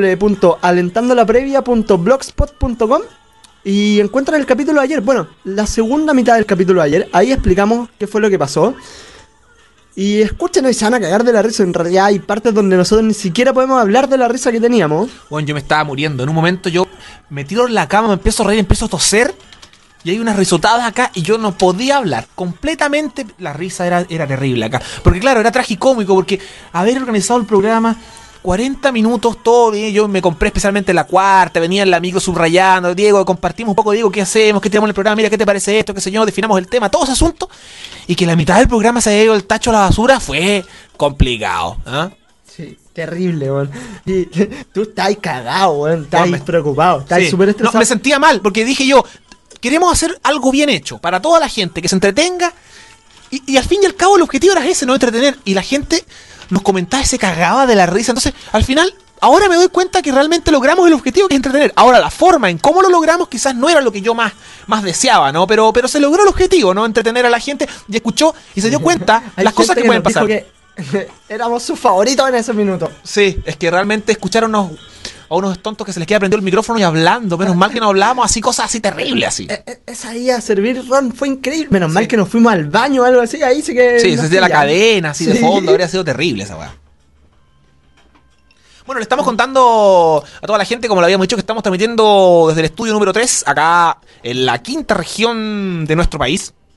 www.alentandolaprevia.blogspot.com y encuentran el capítulo de ayer. Bueno, la segunda mitad del capítulo de ayer. Ahí explicamos qué fue lo que pasó. Y escúchenos y se van a cagar de la risa. En realidad hay partes donde nosotros ni siquiera podemos hablar de la risa que teníamos.
Bueno, yo me estaba muriendo. En un momento yo me tiro en la cama, me empiezo a reír, empiezo a toser. Y hay unas risotadas acá y yo no podía hablar. Completamente la risa era terrible acá. Porque claro, era tragicómico porque haber organizado el programa 40 minutos, todo bien. Yo me compré especialmente la cuarta, venía el amigo subrayando, Diego, compartimos un poco, Diego, ¿qué hacemos? ¿Qué tenemos en el programa? Mira, ¿qué te parece esto? ¿Qué sé yo? Definamos el tema, todo ese asunto. Y que la mitad del programa se haya ido el tacho a la basura fue complicado. ¿Eh?
Sí, terrible, weón. Y tú estás cagado, weón. Estás preocupado, estás súper estresado.
No, me sentía mal porque dije yo, queremos hacer algo bien hecho para toda la gente, que se entretenga. Y al fin y al cabo el objetivo era ese, no entretener. Y la gente nos comentaba y se cagaba de la risa. Entonces, al final, ahora me doy cuenta que realmente logramos el objetivo, que es entretener. Ahora, la forma en cómo lo logramos quizás no era lo que yo más deseaba, ¿no? Pero se logró el objetivo, ¿no? Entretener a la gente y escuchó y se dio cuenta las cosas que pueden pasar.
Que éramos sus favoritos en ese minuto.
Sí, es que realmente escucharon a unos tontos que se les queda prendido el micrófono y hablando. Menos mal que no hablábamos así, cosas así terribles, así.
Esa ahí a servir ron fue increíble. Menos mal que nos fuimos al baño o algo así. Ahí sí que...
Sí, se hacía la cadena así de fondo. Habría sido terrible esa weá. Bueno, le estamos contando a toda la gente, como lo habíamos dicho, que estamos transmitiendo desde el estudio número 3, acá en la 5ª región de nuestro país.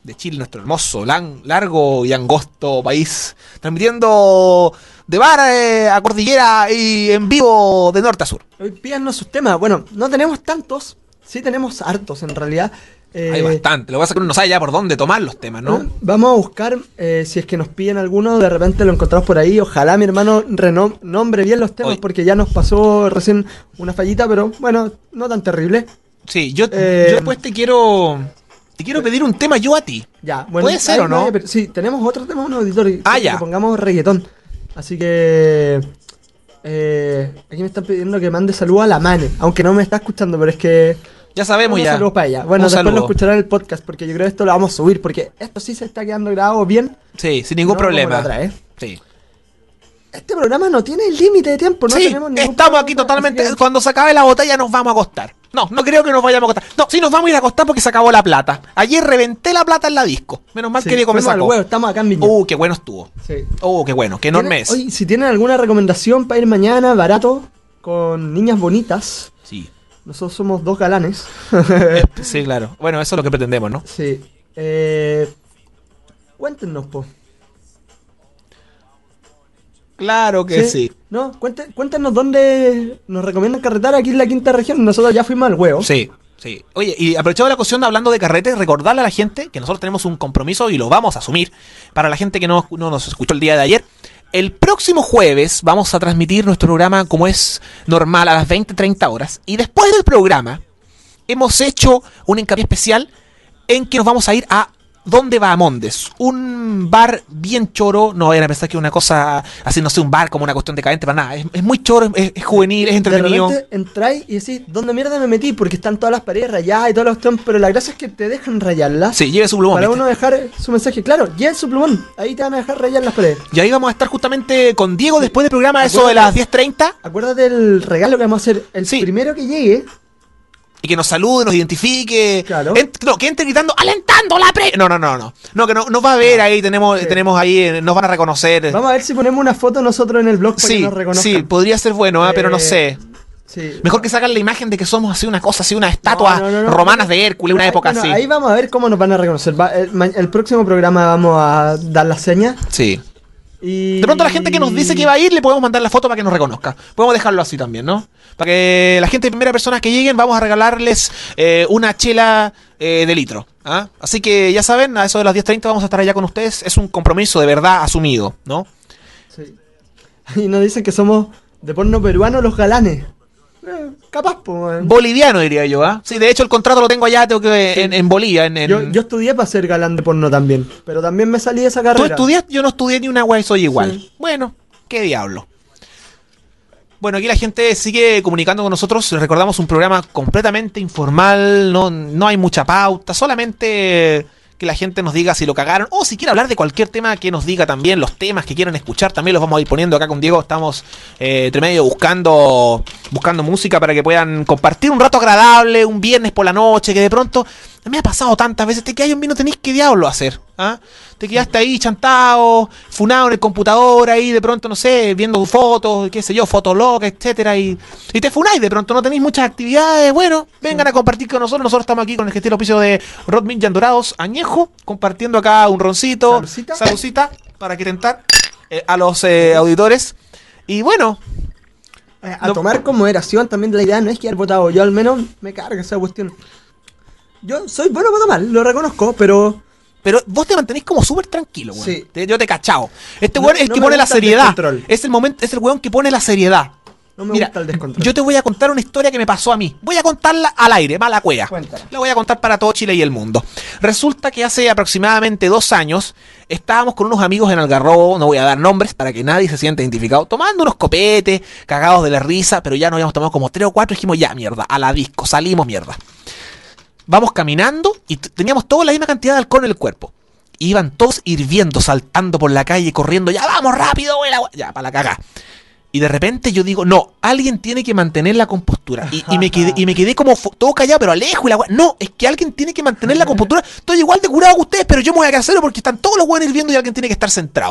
de Chile, nuestro hermoso, largo y angosto país, transmitiendo de bar a cordillera y en vivo de norte a sur.
Hoy pídanos sus temas. Bueno, no tenemos tantos, sí tenemos hartos en realidad.
Hay bastante. Lo que pasa es que uno no sabe ya por dónde tomar los temas, ¿no?
Vamos a buscar, si es que nos piden alguno, de repente lo encontramos por ahí. Ojalá mi hermano nombre bien los temas, porque ya nos pasó recién una fallita, pero bueno, no tan terrible.
Sí, yo después te quiero pedir un tema yo a ti.
Ya, bueno.
¿Puede ser o no?
Sí, tenemos otro tema, un auditorio.
Ya.
Que pongamos reggaetón. Así que... aquí me están pidiendo que mande saludos a la Mane, aunque no me está escuchando, pero es que...
Ya sabemos ya.
Saludos para ella. Bueno,
Un
después
saludo.
lo escucharán en el podcast, porque yo creo que esto lo vamos a subir, porque esto sí se está quedando grabado bien.
Sí, sin ningún
No como
problema.
la otra vez.
Sí.
Este programa no tiene límite de tiempo, no
Sí,
tenemos ningún
estamos
problema,
aquí totalmente.
así que-
Cuando se acabe la botella nos vamos a acostar. No creo que nos vayamos a acostar. No, sí nos vamos a ir a acostar porque se acabó la plata. Ayer reventé la plata en la disco. Menos mal
Sí,
que Diego me
fuimos al
sacó.
huevo, estamos acá en Viña.
Qué bueno estuvo.
Sí.
Qué bueno, qué enorme es.
Oye, si tienen alguna recomendación para ir mañana, barato, con niñas bonitas,
Sí.
nosotros somos dos galanes.
Sí, claro. Bueno, eso es lo que pretendemos, ¿no?
Sí. Cuéntenos, po.
Claro que sí.
No, cuéntenos dónde nos recomiendan carretar aquí en la quinta región. Nosotros ya fuimos al huevo.
Sí. Sí. Oye, y aprovechando la ocasión hablando de carrete, recordarle a la gente que nosotros tenemos un compromiso y lo vamos a asumir. Para la gente que no nos escuchó el día de ayer, el próximo jueves vamos a transmitir nuestro programa como es normal a las 20:30 horas. Y después del programa hemos hecho un hincapié especial en que nos vamos a ir a ¿Dónde va Mondes? Un bar bien choro. No vayan a pensar que es una cosa así, no sé, un bar como una cuestión decadente para nada. Es muy choro, es juvenil, es entretenido.
De repente entráis y decís, ¿dónde mierda me metí? Porque están todas las paredes rayadas y todas las cuestiones, pero la gracia es que te dejan rayarlas.
Sí, lleve su plumón.
Para
¿viste?
uno dejar su mensaje, claro, lleven su plumón, ahí te van a dejar rayar las paredes.
Y ahí vamos a estar justamente con Diego después del programa, eso de
Acuérdate.
las 10:30.
Acuérdate del regalo que vamos a hacer, el
Sí.
primero que llegue.
Y que nos salude, nos identifique.
Claro.
No, que entre gritando, alentando la pre. No. No, que no, nos va a ver ahí, tenemos ahí, nos van a reconocer.
Vamos a ver si ponemos una foto nosotros en el blog para que
Sí,
nos reconozcan.
sí, podría ser bueno, pero no sé.
Sí.
Mejor que sacar la imagen de que somos así una cosa, así unas estatuas
No.
romanas de Hércules, una época
Bueno,
así.
ahí vamos a ver cómo nos van a reconocer. El próximo programa vamos a dar las señas.
Sí.
Y...
De pronto la gente que nos dice que va a ir, le podemos mandar la foto para que nos reconozca. Podemos dejarlo así también, ¿no? Para que la gente de primera persona que lleguen, vamos a regalarles una chela de litro. ¿Ah? Así que ya saben, a eso de las 10:30 vamos a estar allá con ustedes. Es un compromiso de verdad asumido, ¿no?
Sí. Y nos dicen que somos de porno peruano los galanes. Capaz, pues.
Boliviano, diría yo, ¿ah? Sí, de hecho el contrato lo tengo allá, tengo que en Bolivia.
Yo estudié para ser galán de porno también, pero también me salí de esa
¿Tú
carrera.
estudiaste? Yo no estudié ni una wea y soy igual.
Sí.
Bueno, qué diablo. Bueno, aquí la gente sigue comunicando con nosotros. Les recordamos un programa completamente informal, no hay mucha pauta, solamente que la gente nos diga si lo cagaron o si quiere hablar de cualquier tema, que nos diga también los temas que quieran escuchar. También los vamos a ir poniendo acá con Diego. Estamos entre medio buscando música para que puedan compartir un rato agradable, un viernes por la noche, que de pronto me ha pasado tantas veces, te quedas un no tenéis qué diablo hacer, ¿ah? Te quedaste ahí chantado, funado en el computador, ahí de pronto, no sé, viendo fotos, qué sé yo, fotolog, etcétera, y te funáis, de pronto no tenéis muchas actividades. Bueno, vengan a compartir con nosotros. Nosotros estamos aquí con el gentil auspicio de Rod Millan Dorados Añejo, compartiendo acá un roncito, saludcita, para que tentar a los auditores. Y bueno,
A tomar con moderación también, la idea no es quedar votado. Yo al menos me carga esa cuestión. Yo soy bueno para tomar, lo reconozco, pero
vos te mantenés como súper tranquilo, weón.
Sí.
Yo te he cachado. Este
No-
weón es el
no
que
me
pone la
gusta el
seriedad.
descontrol.
Es el weón que pone la seriedad.
no me
Mira,
gusta el descontrol.
yo te voy a contar una historia que me pasó a mí. Voy a contarla al aire, mala cueva.
Cuéntala.
La voy a contar para todo Chile y el mundo. Resulta que hace aproximadamente 2 años estábamos con unos amigos en Algarrobo, no voy a dar nombres para que nadie se sienta identificado, tomando unos copetes, cagados de la risa, pero ya nos habíamos tomado como 3 o 4 y dijimos, ya, mierda, a la disco, salimos, mierda. Vamos caminando y teníamos toda la misma cantidad de alcohol en el cuerpo. Iban todos hirviendo, saltando por la calle, corriendo, ya vamos rápido, güey, ya, para la cagá. Y de repente yo digo, no, alguien tiene que mantener la compostura. Y me quedé como todo callado, pero lejos. Y la no, es que alguien tiene que mantener la compostura. Estoy igual de curado que ustedes, pero yo me voy a hacerlo porque están todos los hueones hirviendo y alguien tiene que estar centrado.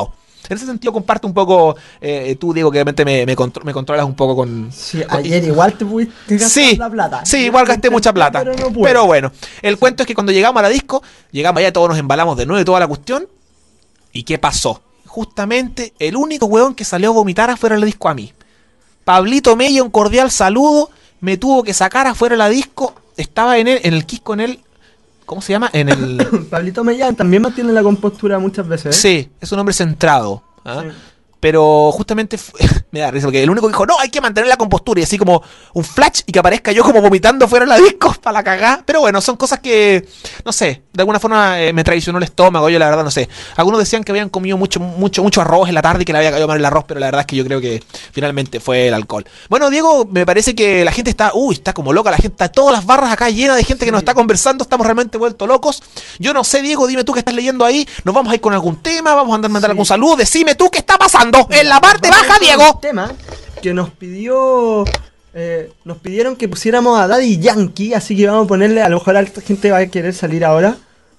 En ese sentido comparto un poco, tú Diego, que obviamente me controlas un poco con...
Sí, ayer igual te pudiste gastar la plata.
Sí, igual gasté mucha plata. Pero bueno, el cuento es que cuando llegamos a la disco, llegamos allá, todos nos embalamos de nuevo y toda la cuestión. ¿Y qué pasó? Justamente el único huevón que salió a vomitar afuera de la disco a mí. Pablito Mella, un cordial saludo, me tuvo que sacar afuera de la disco. Estaba en el Quisco, en el... ¿Cómo se llama? En el...
Pablito Mella también mantiene la compostura muchas veces, ¿eh?
Sí, es un hombre centrado. ¿Ah?
Sí.
Pero justamente me da risa porque el único que dijo, no, hay que mantener la compostura, y así como un flash y que aparezca yo como vomitando fuera de la disco para la cagada. Pero bueno, son cosas que, no sé, de alguna forma me traicionó el estómago, yo la verdad no sé. Algunos decían que habían comido mucho arroz en la tarde y que le había caído mal el arroz, pero la verdad es que yo creo que finalmente fue el alcohol. Bueno, Diego, me parece que la gente está como loca, la gente está, todas las barras acá llenas de gente que nos está conversando, estamos realmente vueltos locos. Yo no sé, Diego, dime tú qué estás leyendo ahí, nos vamos a ir con algún tema, vamos a mandar algún saludo, decime tú qué está pasando en la parte baja, Diego.
Un tema que nos pidieron que pusiéramos a Daddy Yankee, así que vamos a ponerle, a lo mejor esta gente va a querer salir ahora.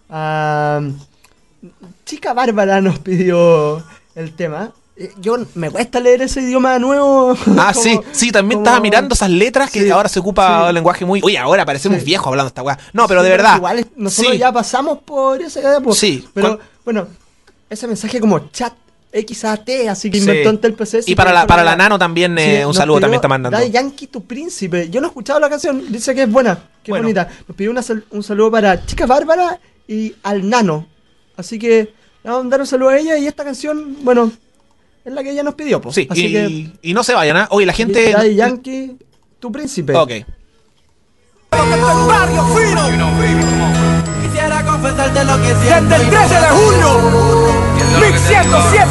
Chica Bárbara nos pidió el tema. Yo me cuesta leer ese idioma nuevo.
Sí, también estaba mirando esas letras que ahora se ocupa el lenguaje muy... Oye, ahora parecemos viejos hablando esta weá. No, pero de verdad.
Igual nosotros ya pasamos por ese...
Sí.
Pero, bueno, ese mensaje como chat XAT, así que inventó en el PC.
Y para la Nano también, un saludo también está mandando.
Daddy Yankee, tu príncipe. Yo no he escuchado la canción, dice que es buena, que es bonita. Nos pidió un saludo para Chica Bárbara y al Nano. Así que le vamos a mandar un saludo a ella y esta canción, bueno, es la que ella nos pidió. Pues.
Sí,
así
y no se vayan, ¿eh? Oye, la gente...
Daddy Yankee, tu príncipe.
Ok.
Barrio Fino. Quisiera confesarte lo que siento. Desde el 13 de julio, Mix 107.7.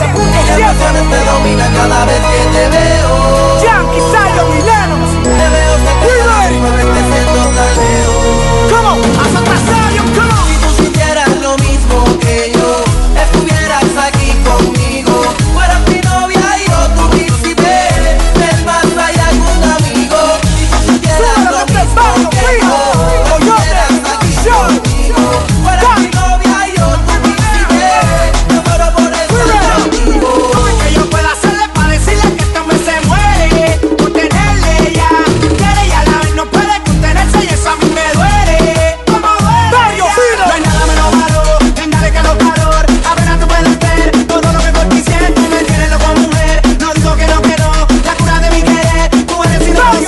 Me domina cada vez que te veo. Yankee, Zion y Lennox. Te veo cerca y me siento tan lejos. Come on, haz otra Zion, come on. Si tú sintieras lo mismo que yo, estuvieras aquí conmigo. Fueras mi novia y yo tu príncipe. Del más allá algún amigo. Si tú sintieras lo mismo que yo, estuvieras aquí conmigo. Fueras mi novia y yo tu príncipe. Yo muero por estar contigo. Que yo pueda hacerle para decirle que este hombre se muere por tenerle ya. Quiere y a la vez no puede contenerse y eso a mí me duele. Como duele. No hay nada menos malo en darle calor. Apenas tú puedes ver todo lo que por ti siento y me tienes loco mujer. No digo que no, la cura de mi querer. Tú eres si no lo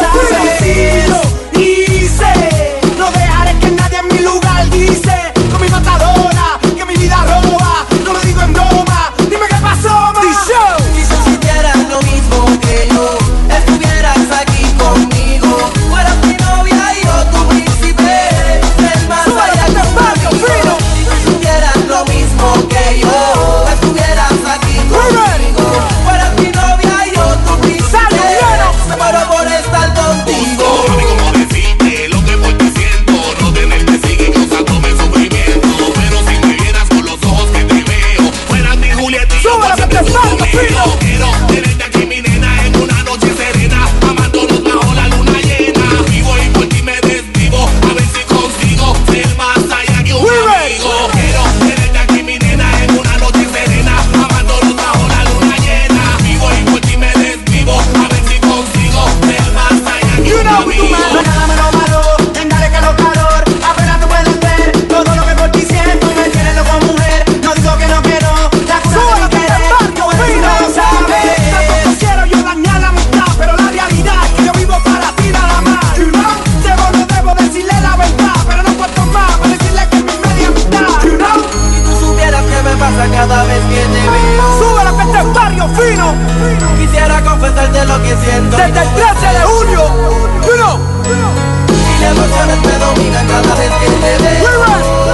sabes. Hice, no dejaré que nadie en mi lugar dice. Con mi matadora, que mi vida roba. No lo digo en broma, dime qué pasó, ma. Si tú sintieras lo mismo que yo, estuvieras aquí conmigo. Fueras mi novia y yo tu príncipe. Del más allá conmigo. Si tú sintieras lo mismo que yo, estuvieras aquí conmigo. Fueras mi novia y yo tu príncipe. Me muero por estar contigo.
Mami, ¿cómo decirte lo que por ti siento? No tenerte sigue causándome sufrimiento. Pero si me vieras con los ojos que te veo, fueras mi Julieta y yo conmigo. Quiero tenerte aquí, mi nena, en una noche serena, amándonos bajo la luna llena. Vivo y por ti me desvivo, a ver si consigo ser más allá que un amigo. Quiero tenerte aquí, mi nena, en una noche serena, amándonos bajo la luna llena. Vivo y por ti me desvivo, a ver si consigo ser más allá que un amigo.
No hay nada menos malo en darle calor. Apenas tú puedes ver todo lo que por ti siento y me tienes loco mujer. No digo que no, la cura de mi querer. Tú eres si no lo sabes. Tampoco quiero yo dañar la amistad, pero la realidad es que yo vivo para ti nada más. You know, debo decirle la verdad, pero no puedo más para decirle que es mi media mitad. You know, si tú supieras qué me pasa cada vez que te veo. Sube lo que este es Barrio Fino. Quisiera confesarte lo que siento. Desde el 13 de julio, you know. Y las emociones me dominan cada vez que te veo.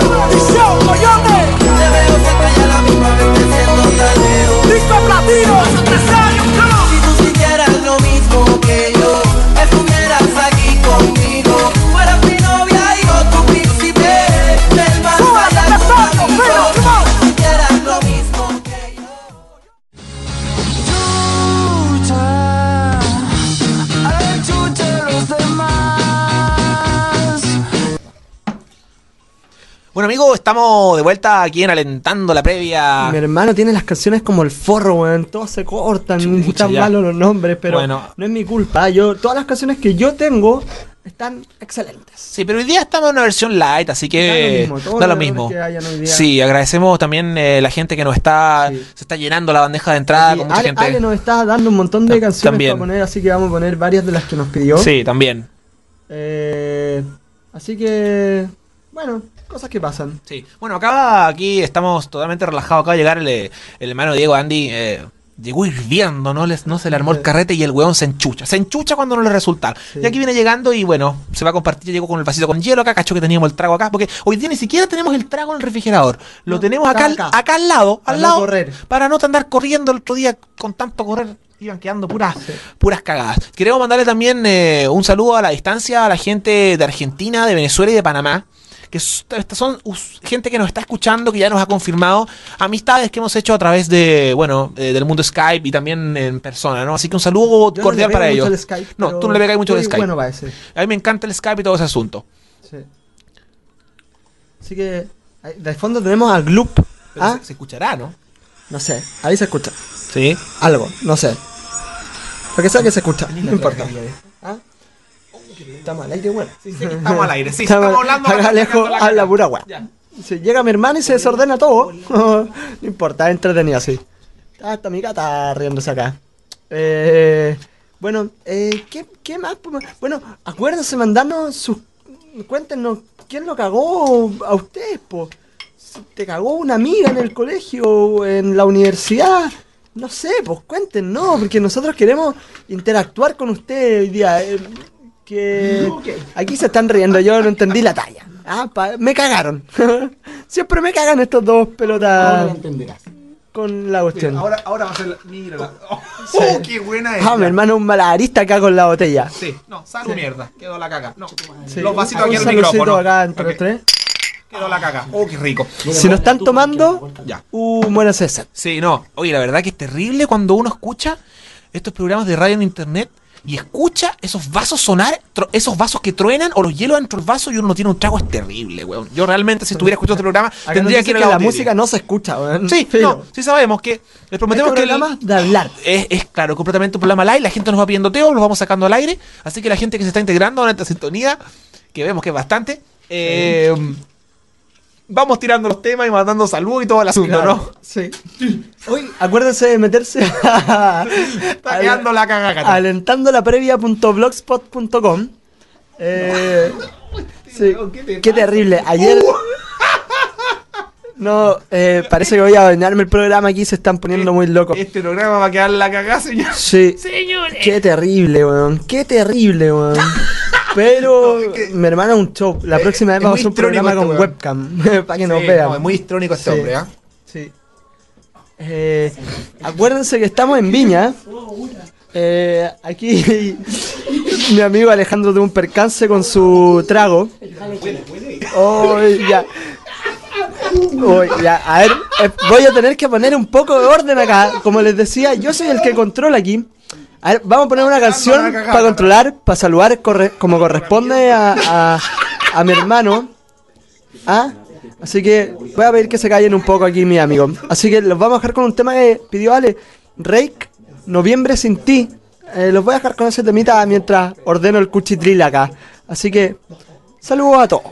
Te veo cerca y a la misma vez te siento tan lejos. Disco platino, si tú sintieras lo mismo que yo, estuvieras aquí conmigo. Fueras mi novia y yo tu príncipe. Del más allá conmigo. Si sintieras lo mismo que yo.
Bueno, amigos, estamos de vuelta aquí en Alentando la Previa.
Mi hermano tiene las canciones como el forro, weón. Todos se cortan,
Chucha,
están
ya.
malos los nombres, pero
Bueno.
no es mi culpa. Todas las canciones que yo tengo están excelentes.
Sí, pero hoy día estamos en una versión light, así que
Da lo mismo, todos
da lo
los
mismo.
errores que hayan hoy día.
Sí, agradecemos también la gente que nos está,
Sí.
se está llenando la bandeja de entrada
Y
con mucha gente.
Ale nos está dando un montón de canciones
también.
para poner, así que vamos a poner varias de las que nos pidió.
Sí, también.
Así que, bueno, cosas que pasan.
Sí. Bueno, aquí estamos totalmente relajados. Acaba de llegar el hermano Diego Andy. Llegó hirviendo, no se le armó el carrete y el hueón se enchucha. Se enchucha cuando no le resulta.
Sí.
Y aquí viene llegando y bueno, se va a compartir. Llegó con el vasito con hielo acá, cachó que teníamos el trago acá. Porque hoy día ni siquiera tenemos el trago en el refrigerador. Lo
No,
tenemos
está
acá al lado.
Para
Al
no
lado.
correr.
Para no andar corriendo el otro día con tanto correr. Iban quedando puras cagadas. Queremos mandarle también un saludo a la distancia a la gente de Argentina, de Venezuela y de Panamá. Que estas son gente que nos está escuchando, que ya nos ha confirmado amistades que hemos hecho a través de, bueno, del mundo Skype y también en persona, ¿no? Así que un saludo
Yo
cordial
no le
para
pego
ellos.
mucho al Skype,
No,
pero
tú no le pegas mucho al
soy
Skype.
bueno para ese.
A mí me encanta el Skype y todo ese asunto.
Sí. Así que de fondo tenemos al Gloop.
Pero
¿Ah?
se escuchará, ¿no?
No sé, ahí se escucha.
Sí.
Algo, no sé. Lo que sea que se escucha, no importa. ¿Ah? Estamos al aire, bueno.
Sí, estamos al aire. Sí, estamos hablando.
Acá lejos
la
habla pura weá.
Ya.
Si llega mi hermano y se desordena todo, no importa, es entretenido así. Hasta mi gata riéndose acá. Bueno, ¿qué más? Bueno, acuérdense mandarnos sus... Cuéntenos, ¿quién lo cagó a ustedes, po? Si te cagó una amiga en el colegio o en la universidad, no sé, pues cuéntenos, porque nosotros queremos interactuar con ustedes hoy día. Que aquí se están riendo, yo no entendí la talla. Me cagaron. Siempre me cagan estos dos pelotas con la cuestión.
Ahora va a ser mírala.
Sí.
Qué buena es.
Mi hermano es un malabarista acá con la botella.
Sí, no, salud mierda. Quedó la caca. No.
Sí.
Los vasitos
Un
aquí al
saludcito
micrófono.
acá entre los
Ok.
tres.
Quedó la caca. Qué rico.
Si no están tomando,
Ya.
muere César.
Sí, no. Oye, la verdad que es terrible cuando uno escucha estos programas de radio en internet y escucha esos vasos sonar, esos vasos que truenan o los hielos dentro del vaso y uno no tiene un trago. Es terrible, weón. Yo realmente, si estuviera escuchando este programa,
Acá
tendría
nos
que ir
dice
a
que la
botella.
música no se escucha, weón.
Sí,
Filo.
no, sí sabemos que les prometemos
Este
que
programa de hablar.
es claro, completamente un programa live, la gente nos va pidiendo teos, los vamos sacando al aire, así que la gente que se está integrando en esta sintonía, que vemos que es bastante, vamos tirando los temas y mandando saludos y todo el asunto,
Claro,
¿no?
Sí. Uy, acuérdense de meterse
Está quedando la cagada.
alentandolaprevia.blogspot.com. Sí, qué terrible. Ayer. No, parece que voy a dañarme el programa aquí, se están poniendo muy locos.
Este programa va a quedar la cagada, señor.
Sí.
Señores.
Qué terrible, weón. Qué terrible, weón. Pero mi hermano es un show. La próxima vez
es
vamos a
muy
hacer un programa
histrónico
con
este
webcam. Para que nos vean.
No, es muy histrónico este
Sí.
hombre, ¿ah?
Sí. Acuérdense que estamos en Viña. Aquí mi amigo Alejandro tuvo un percance con su trago. Ya. A ver, voy a tener que poner un poco de orden acá. Como les decía, yo soy el que controla aquí. A ver, vamos a poner una canción para controlar, para saludar como corresponde a mi hermano. Así que voy a pedir que se callen un poco aquí, mi amigo. Así que los vamos a dejar con un tema que pidió Ale, Rake, Noviembre sin ti. Los voy a dejar con ese temita mientras ordeno el cuchitril acá. Así que, saludos a todos.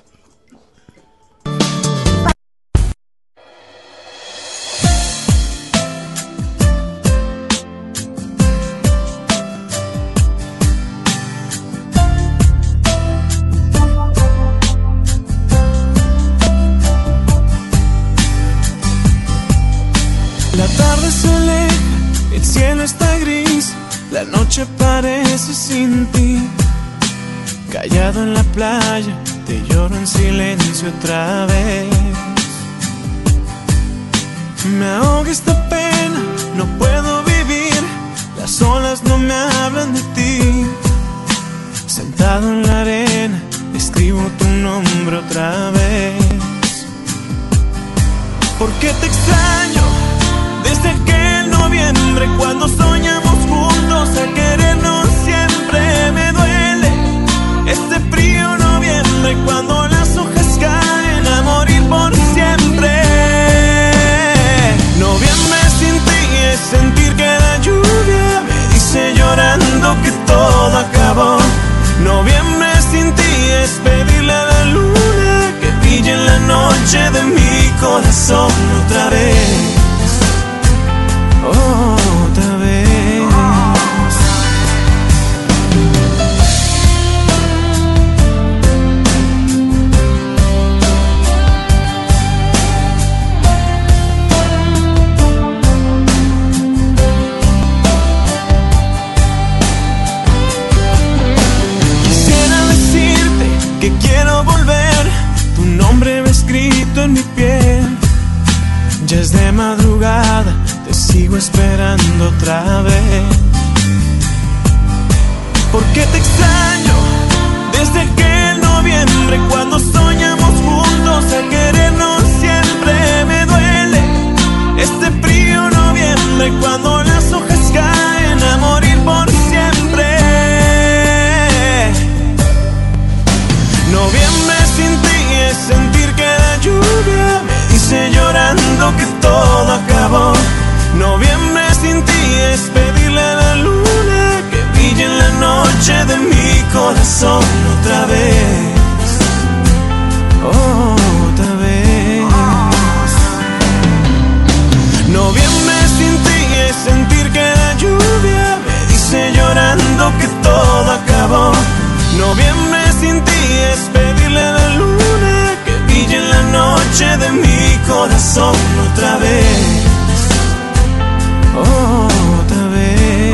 La tarde se aleja, el cielo está gris, la noche parece sin ti. Callado en la playa, te lloro en silencio otra vez. Me ahoga esta pena, no puedo vivir, las olas no me hablan de ti. Sentado en la arena, escribo tu nombre otra vez. ¿Por qué te extraño? Desde aquel noviembre cuando soñamos juntos a querernos siempre. Me duele este frío noviembre cuando las hojas caen a morir por sigo esperando otra vez. Porque te extraño desde aquel noviembre, cuando soñamos juntos a querernos siempre. Me duele este frío noviembre, cuando las hojas caen a morir por siempre. Noviembre sin ti es sentir que la lluvia me dice llorando que todo acabó. Noviembre sin ti es pedirle a la luna que brille en la noche de mi corazón otra vez. Otra vez. Noviembre sin ti es sentir que la lluvia me dice llorando que todo acabó. Noviembre sin ti es pedirle a la luna que brille en la noche de mi corazón otra vez. Otra vez.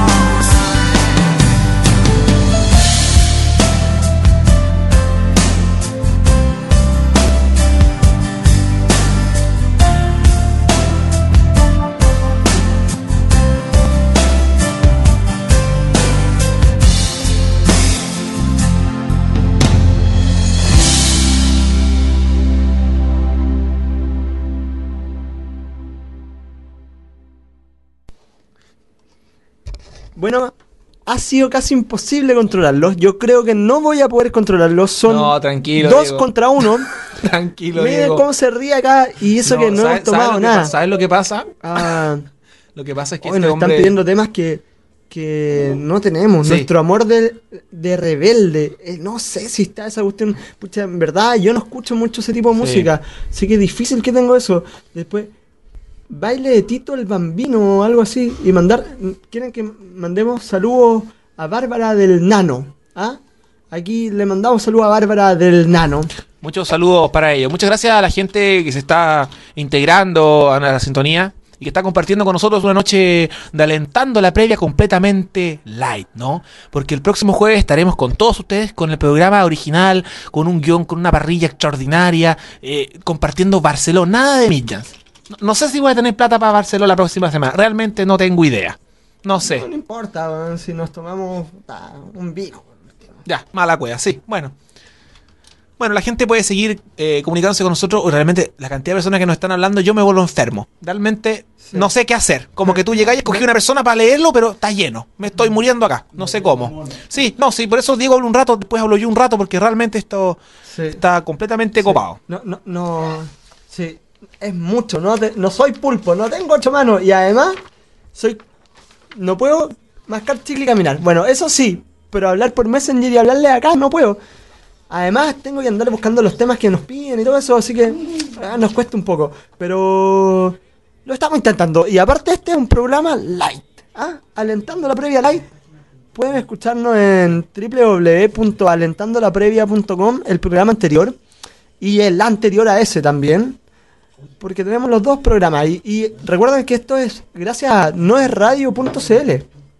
Bueno, ha sido casi imposible controlarlos. Yo creo que no voy a poder controlarlos. Son
No, tranquilo,
2
Diego.
contra 1.
Tranquilo,
Miren
Diego.
cómo se ríe acá y eso que no hemos tomado nada.
¿Sabes lo que pasa?
Ah,
Lo que pasa es que
hoy
este
nos están
hombre...
pidiendo temas que no tenemos.
Sí.
Nuestro amor de rebelde. No sé si está esa cuestión. Pucha, en verdad, yo no escucho mucho ese tipo de
Sí.
música. Así que es difícil que tengo eso. Después, baile de Tito el Bambino o algo así. Y quieren que mandemos saludos a Bárbara del Nano. ¿Ah? Aquí le mandamos saludos a Bárbara del Nano.
Muchos saludos para ellos. Muchas gracias a la gente que se está integrando a la sintonía y que está compartiendo con nosotros una noche de Alentando la Previa completamente light, ¿no? Porque el próximo jueves estaremos con todos ustedes con el programa original, con un guión, con una parrilla extraordinaria, compartiendo Barcelona, nada de millas. No sé si voy a tener plata para Barcelona la próxima semana, realmente no tengo idea. No sé.
No importa, weón, si nos tomamos un vino.
Ya, mala cueva, sí, bueno. Bueno, la gente puede seguir comunicándose con nosotros. Realmente, la cantidad de personas que nos están hablando, yo me vuelvo enfermo. Realmente,
Sí.
no sé qué hacer. Como que tú llegas y escogí una persona para leerlo, pero está lleno. Me estoy muriendo acá. No sé cómo. Sí, por eso Diego habla un rato, después hablo yo un rato, porque realmente esto
Sí.
está completamente copado.
No. Sí, es mucho. No soy pulpo, no tengo 8 manos. Y además, no puedo mascar chicle y caminar. Bueno, eso sí, pero hablar por Messenger y hablarle acá no puedo. Además, tengo que andar buscando los temas que nos piden y todo eso, así que nos cuesta un poco. Pero lo estamos intentando. Y aparte, este es un programa light. Alentando la Previa light. Pueden escucharnos en www.alentandolaprevia.com, el programa anterior. Y el anterior a ese también. Porque tenemos los dos programas. Y recuerden que esto es gracias a noesradio.cl.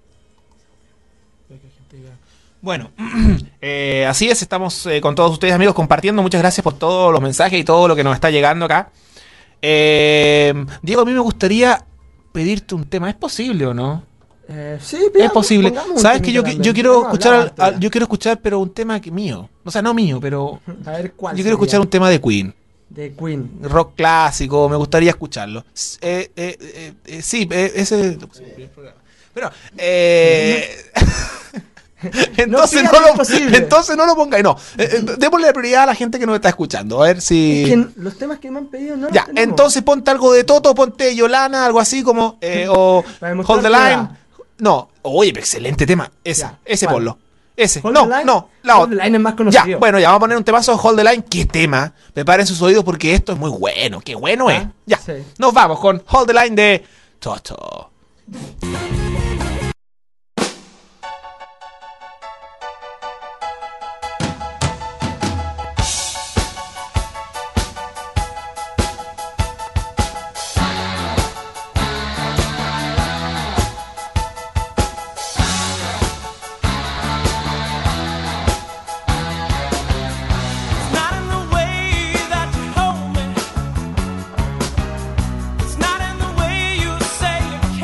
Bueno, así es, estamos con todos ustedes, amigos, compartiendo. Muchas gracias por todos los mensajes y todo lo que nos está llegando acá. Diego, a mí me gustaría pedirte un tema. ¿Es posible o no?
Sí,
Es posible. ¿Sabes que yo quiero escuchar,
yo
yo quiero escuchar, pero un tema mío? O sea, no mío, pero
A ver cuál.
yo quiero escuchar un tema de Queen.
de Queen.
Rock clásico, me gustaría escucharlo. Sí, ese... Pero, entonces,
No,
entonces no lo pongáis, no. Démosle la prioridad a la gente que nos está escuchando, a ver si...
Es que los temas que me han pedido no
Ya,
los tenemos.
entonces ponte algo de Toto, ponte Yolana, algo así como... o
Para demostrar
Hold the
que
Line.
va.
No, oye, excelente tema. Ese,
Ya,
ese
¿cuál?
ponlo. Ese,
Hold
no,
the Line.
no, la
Hold
otra.
the Line es más
Ya,
conocido.
bueno, ya vamos a poner un temazo de Hold the Line. ¿Qué tema? Preparen sus oídos porque esto es muy bueno. ¡Qué bueno es! Ya,
sí.
nos vamos con Hold the Line de Toto.
It's not in the way that you hold me. It's not in the way you say you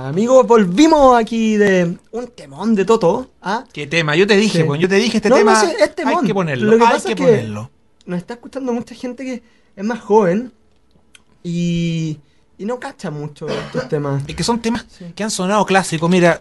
Amigos, volvimos aquí de un temón de Toto. ¿Ah?
¿Qué tema? Yo te dije,
Sí.
pues, yo te dije este
No,
tema.
no sé, es temón.
Hay que ponerlo.
Lo que
Hay
pasa
que
es que-
ponerlo.
Nos está escuchando mucha gente que es más joven y no cacha mucho estos temas.
Es que son temas
Sí.
que han sonado clásicos. Mira,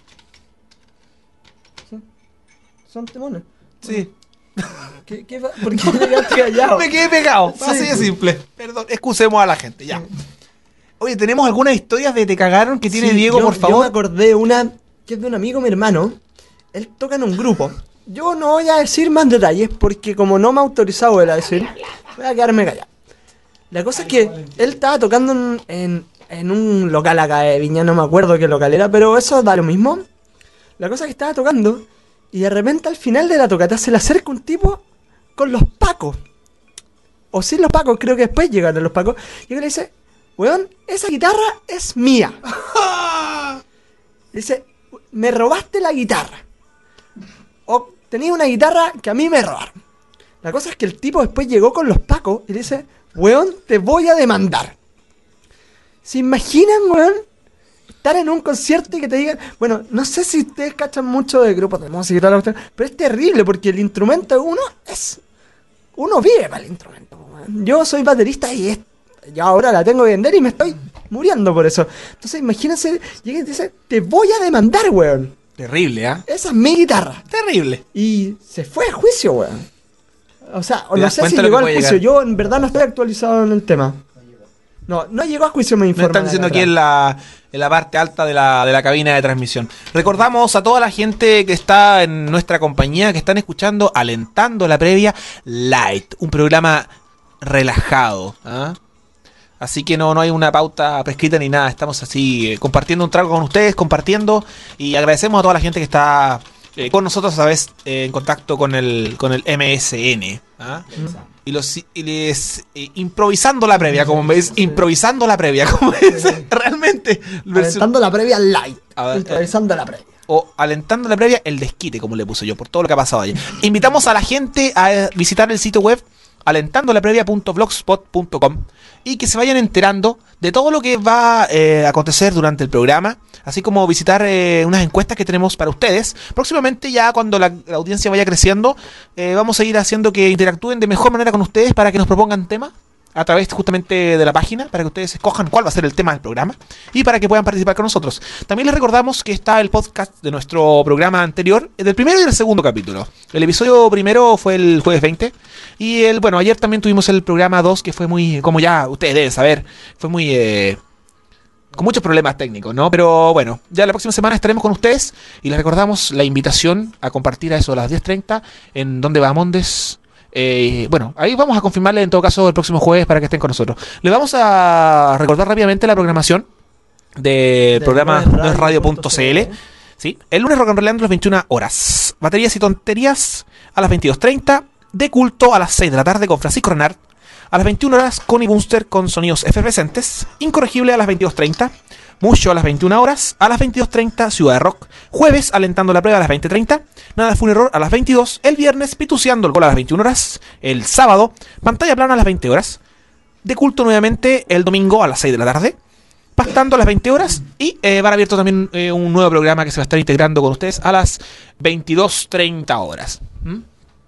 Son temones.
sí.
¿Por qué le quedaste callado?
Me quedé pegado.
Sí.
Así de simple. Perdón, excusemos a la gente, ya. Oye, tenemos algunas historias de Te Cagaron que tiene
Sí,
Diego, por
Yo me
favor.
acordé una que es de un amigo, mi hermano. Él toca en un grupo. Yo no voy a decir más detalles porque como no me ha autorizado él a decir, voy a quedarme callado. La cosa es que él estaba tocando en un local acá de Viña, no me acuerdo qué local era, pero eso da lo mismo. La cosa es que estaba tocando y de repente al final de la tocata se le acerca un tipo con los pacos. O sin los pacos, creo que después llegaron los pacos. Y él le dice, weón, esa guitarra es mía. Dice, me robaste la guitarra. O tenía una guitarra que a mí me robaron. La cosa es que el tipo después llegó con los pacos y le dice, weón, te voy a demandar. ¿Se imaginan, weón? Estar en un concierto y que te digan, bueno, no sé si ustedes cachan mucho de grupos de música y toda la cuestión, pero es terrible porque el instrumento de uno vive para el instrumento, weón. Yo soy baterista y yo ahora la tengo que vender y me estoy muriendo por eso. Entonces imagínense, llega y te dice, te voy a demandar, weón.
Terrible, ¿ah?
Esa es mi guitarra.
Terrible.
Y se fue a juicio, weón. O sea, o
¿Te
no
das
sé si
cuenta lo
llegó
que
al
puede
juicio.
llegar?
Yo en verdad no estoy actualizado en el tema. No llegó a juicio, me
Me
informan.
están diciendo aquí en la parte alta de la cabina de transmisión. Recordamos a toda la gente que está en nuestra compañía, que están escuchando Alentando la Previa Light, un programa relajado. ¿Ah? Así que no hay una pauta prescrita ni nada. Estamos así compartiendo un trago con ustedes, compartiendo, y agradecemos a toda la gente que está con nosotros a veces en contacto con el MSN. ¿Ah? Y les improvisando la previa, como ves, improvisando la previa, como ves, realmente.
Alentando la previa light.
A ver,
Improvisando la previa.
O alentando la previa, el desquite, como le puse yo, por todo lo que ha pasado ayer. Invitamos a la gente a visitar el sitio web alentandolaprevia.blogspot.com y que se vayan enterando de todo lo que va a acontecer durante el programa, así como visitar unas encuestas que tenemos para ustedes. Próximamente, ya cuando la audiencia vaya creciendo, vamos a ir haciendo que interactúen de mejor manera con ustedes para que nos propongan temas a través justamente de la página, para que ustedes escojan cuál va a ser el tema del programa y para que puedan participar con nosotros. También les recordamos que está el podcast de nuestro programa anterior, del primero y del segundo capítulo. El episodio primero fue el jueves 20 y ayer también tuvimos el programa 2, que fue muy, como ya ustedes deben saber, fue muy con muchos problemas técnicos, ¿no? Pero bueno, ya la próxima semana estaremos con ustedes y les recordamos la invitación a compartir a eso a las 10:30 en Donde Va Mondes. Ahí vamos a confirmarle en todo caso el próximo jueves para que estén con nosotros. Les vamos a recordar rápidamente la programación del programa noesradio.cl. ¿Sí? El lunes Rock and Roll a las 21 horas. Baterías y tonterías a las 22:30. De culto a las 6 de la tarde con Francisco Renard. A las 21 horas Connie Bunster con sonidos efervescentes. Incorregible a las 22:30. Mucho a las 21 horas. A las 22:30 Ciudad de Rock. Jueves Alentando la Prueba a las 20:30. Nada fue un error a las 22. El viernes Pituceando el Gol a las 21 horas. El sábado Pantalla Plana a las 20 horas. De culto nuevamente el domingo a las 6 de la tarde. Pastando a las 20 horas. Y va abierto también un nuevo programa que se va a estar integrando con ustedes a las 22:30 horas. ¿Mm?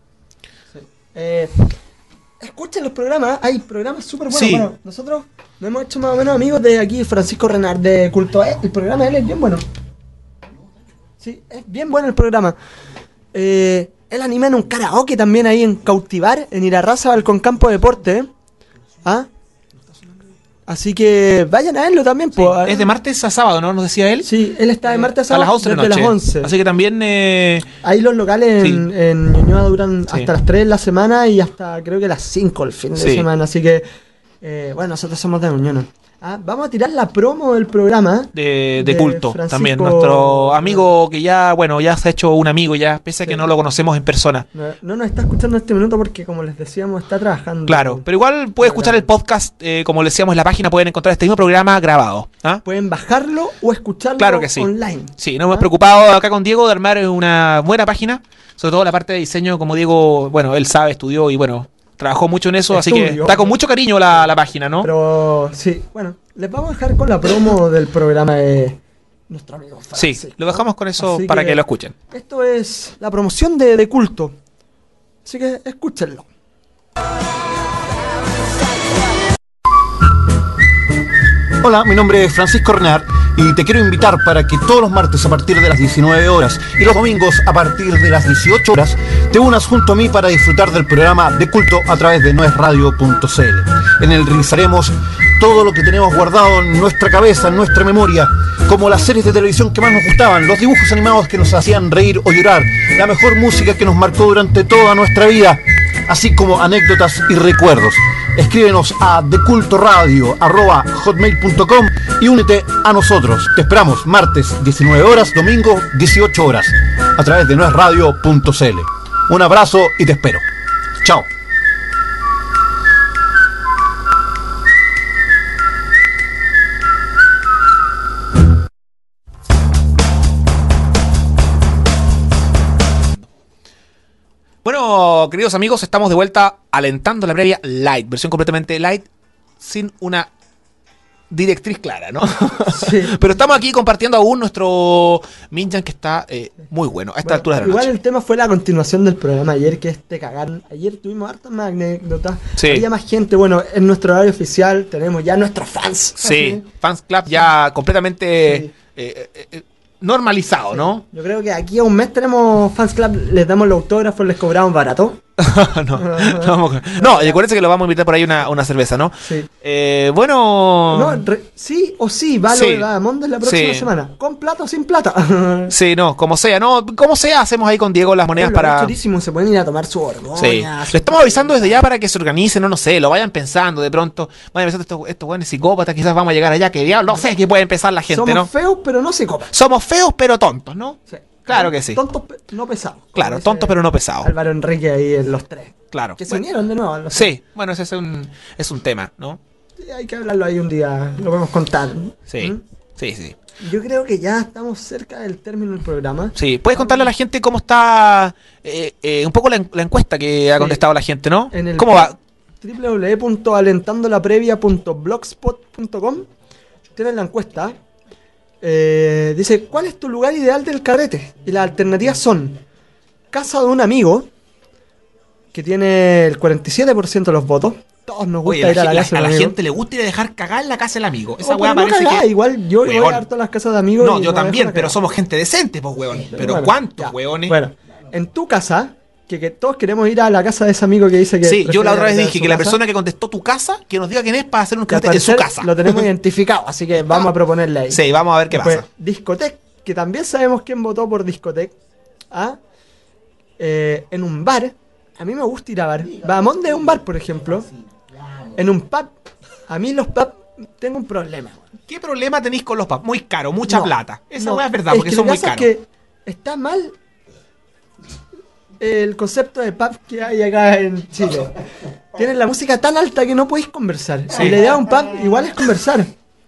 Escuchen los programas, hay programas súper buenos.
Sí.
Bueno, nosotros nos hemos hecho más o menos amigos de aquí, Francisco Renard de Culto. El programa de él es bien bueno. Sí, es bien bueno el programa. Él anima en un karaoke también ahí en Cautivar, en Irarrázaval con Campo Deporte. ¿Ah? Así que vayan a verlo también.
Sí, es de martes a sábado, ¿no? Nos decía él.
Sí, él está de martes a
a
sábado
las 11 de la
desde
noche.
las 11.
Así que también
Ahí los locales
Sí.
en Ñuñoa duran
Sí.
hasta las 3 de la semana y hasta creo que las 5 el fin de
Sí.
semana. Así que, nosotros somos de Ñuñoa. Vamos a tirar la promo del programa.
de culto
Francisco-
también. Nuestro amigo que ya se ha hecho un amigo ya, pese a que
Sí.
no lo conocemos en persona.
No nos está escuchando en este minuto porque, como les decíamos, está trabajando.
Claro, pero igual puede escuchar el podcast, como les decíamos en la página, pueden encontrar este mismo programa grabado. ¿Ah?
Pueden bajarlo o escucharlo
Claro que sí.
online.
Sí, nos hemos preocupado acá con Diego de armar una buena página, sobre todo la parte de diseño, como Diego, él sabe, estudió y trabajó mucho en eso, así que
Estudio.
está con mucho cariño la página, ¿no?
Pero sí, bueno, les vamos a dejar con la promo del programa de nuestro amigo
Sí,
Francisco.
lo dejamos con eso
Así
para que lo escuchen.
Esto es la promoción de Culto. Así que escúchenlo.
Hola, mi nombre es Francisco Renard y te quiero invitar para que todos los martes a partir de las 19 horas y los domingos a partir de las 18 horas te unas junto a mí para disfrutar del programa de Culto a través de nuesradio.cl. En el revisaremos todo lo que tenemos guardado en nuestra cabeza, en nuestra memoria, como las series de televisión que más nos gustaban, los dibujos animados que nos hacían reír o llorar, la mejor música que nos marcó durante toda nuestra vida, así como anécdotas y recuerdos. Escríbenos a decultoradio@hotmail.com y únete a nosotros. Te esperamos martes 19 horas, domingo 18 horas, a través de nuesradio.cl. Un abrazo y te espero. Chao.
Bueno, queridos amigos, estamos de vuelta alentando la previa light, versión completamente light, sin una directriz clara, ¿no?
Sí.
Pero estamos aquí compartiendo aún nuestro Minjan, que está muy bueno a esta altura de la
igual
noche.
el tema fue la continuación del programa ayer, que cagaron. Ayer tuvimos hartas más anécdotas.
Sí.
Había más gente. Bueno, en nuestro horario oficial tenemos ya nuestros fans.
Sí, Fans Club ya completamente
Sí.
normalizado, ¿no?
Yo creo que aquí a un mes tenemos Fans Club, les damos los autógrafos, les cobramos barato.
no, y acuérdense que lo vamos a invitar por ahí una cerveza, ¿no?
Sí.
Bueno.
No, sí o sí, va
Sí.
lo de Vagamondes la próxima
Sí.
semana. ¿Con plata o sin plata?
Sí, no, como sea, ¿no? Como sea, hacemos ahí con Diego las monedas para.
Churísimo, se pueden ir a tomar su orgullo.
Sí, le estamos avisando desde ya para que se organicen, no sé, lo vayan pensando de pronto. Vayan pensando estos buenos psicópatas, quizás vamos a llegar allá, que diablo, no sé, que puede empezar la gente,
Somos
¿no?
feos, pero no psicópatas.
Somos feos pero tontos, ¿no?
Sí.
Claro que sí.
Tontos, no pesados. como
Claro,
dice
tontos pero no pesados.
Álvaro Enrique ahí en los tres.
Claro.
Que se
Bueno,
unieron de nuevo. Los
sí, bueno, ese es un tema, ¿no?
tres. Sí, hay que hablarlo ahí un día, lo podemos contar.
Sí,
¿Mm?
sí.
Yo creo que ya estamos cerca del término del programa.
Sí, puedes contarle a la gente cómo está un poco la encuesta que ha
Sí.
contestado la gente, ¿no?
En el
¿Cómo va?
www.alentandolaprevia.blogspot.com tienen la encuesta. Dice, ¿cuál es tu lugar ideal del carrete? Y las alternativas son casa de un amigo, que tiene el 47% de los votos. Todos nos gusta
Oye,
ir a la casa de
a
un
la
amigo.
gente le gusta ir a dejar cagar en la casa del amigo. Esa
Oh,
weá
pero no
parece
cagá,
que...
igual yo voy
Weón.
a harto a las casas de amigos.
No,
y
yo
no
también,
dejo
pero
cagar.
somos gente decente, pues, weón. Pero
Bueno,
¿cuántos,
ya.
weones?
Bueno, en tu casa, que todos queremos ir a la casa de ese amigo que dice que...
Sí, yo la otra vez
prefiere
dije
su
que la
casa,
persona que contestó tu casa, que nos diga quién es para hacer un
que al
cartel en su
parecer
casa.
lo tenemos identificado, así que vamos a proponerle ahí.
Sí, vamos a ver qué
Después,
pasa.
Discotec, que también sabemos quién votó por Discotec. ¿Ah? En un bar, a mí me gusta ir a bar. Vagamonde es un bar, por ejemplo. En un pub, a mí los pubs tengo un problema.
¿Qué problema tenéis con los pubs? Muy caro, mucha
No,
plata. Esa
no,
weá es verdad, porque
que
son
lo
muy
que pasa
caros.
es que está mal el concepto de pub que hay acá en Chile. Tienen la música tan alta que no podéis conversar. Y la idea de un pub igual es conversar.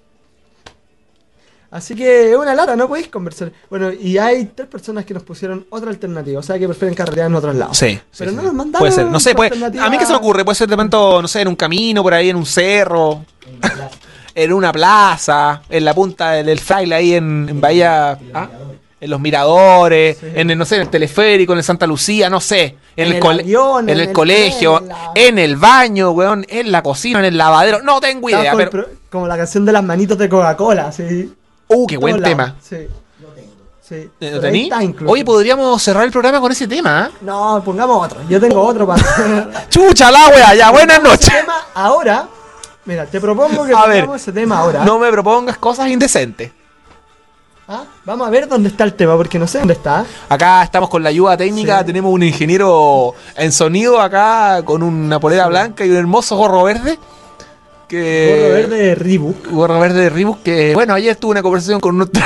Así que es una lata, no podéis conversar. Bueno, y hay 3 personas que nos pusieron otra alternativa. O sea, que prefieren carretear en otros lados.
Sí,
Pero
sí,
no
sí.
nos mandaron.
Puede ser, no sé,
su
puede,
alternativa.
a mí que se me ocurre, puede ser de pronto, no sé, en un camino, por ahí en un cerro, en una plaza, en la punta del fraile ahí en Bahía, en los miradores, en el, no sé, en el teleférico, en el Santa Lucía, no sé,
En el avión,
en
en
el
el
colegio,
tren,
en el baño, weón, en la cocina, en el lavadero, no tengo
Estaba
idea,
como,
pero...
como la canción de las manitos de Coca-Cola, así.
Qué buen
Todos
tema.
lados, sí. Sí.
¿Lo
Pero ahí
tení?
está incluso.
Oye, podríamos cerrar el programa con ese tema, ¿eh?
No, pongamos otro. Yo tengo otro para.
¡Chucha la wea! Ya, buenas
Pongamos
noches.
ese tema ahora. Mira, te propongo que
A ver,
pongamos ese tema ahora.
No me propongas cosas indecentes.
¿Ah? Vamos a ver dónde está el tema, porque no sé dónde está.
Acá estamos con la ayuda técnica,
Sí.
tenemos un ingeniero en sonido acá con una polera blanca y un hermoso gorro verde.
Gorro verde de Reebok.
Gorro verde de Reebok que, bueno, ayer tuve una conversación con un...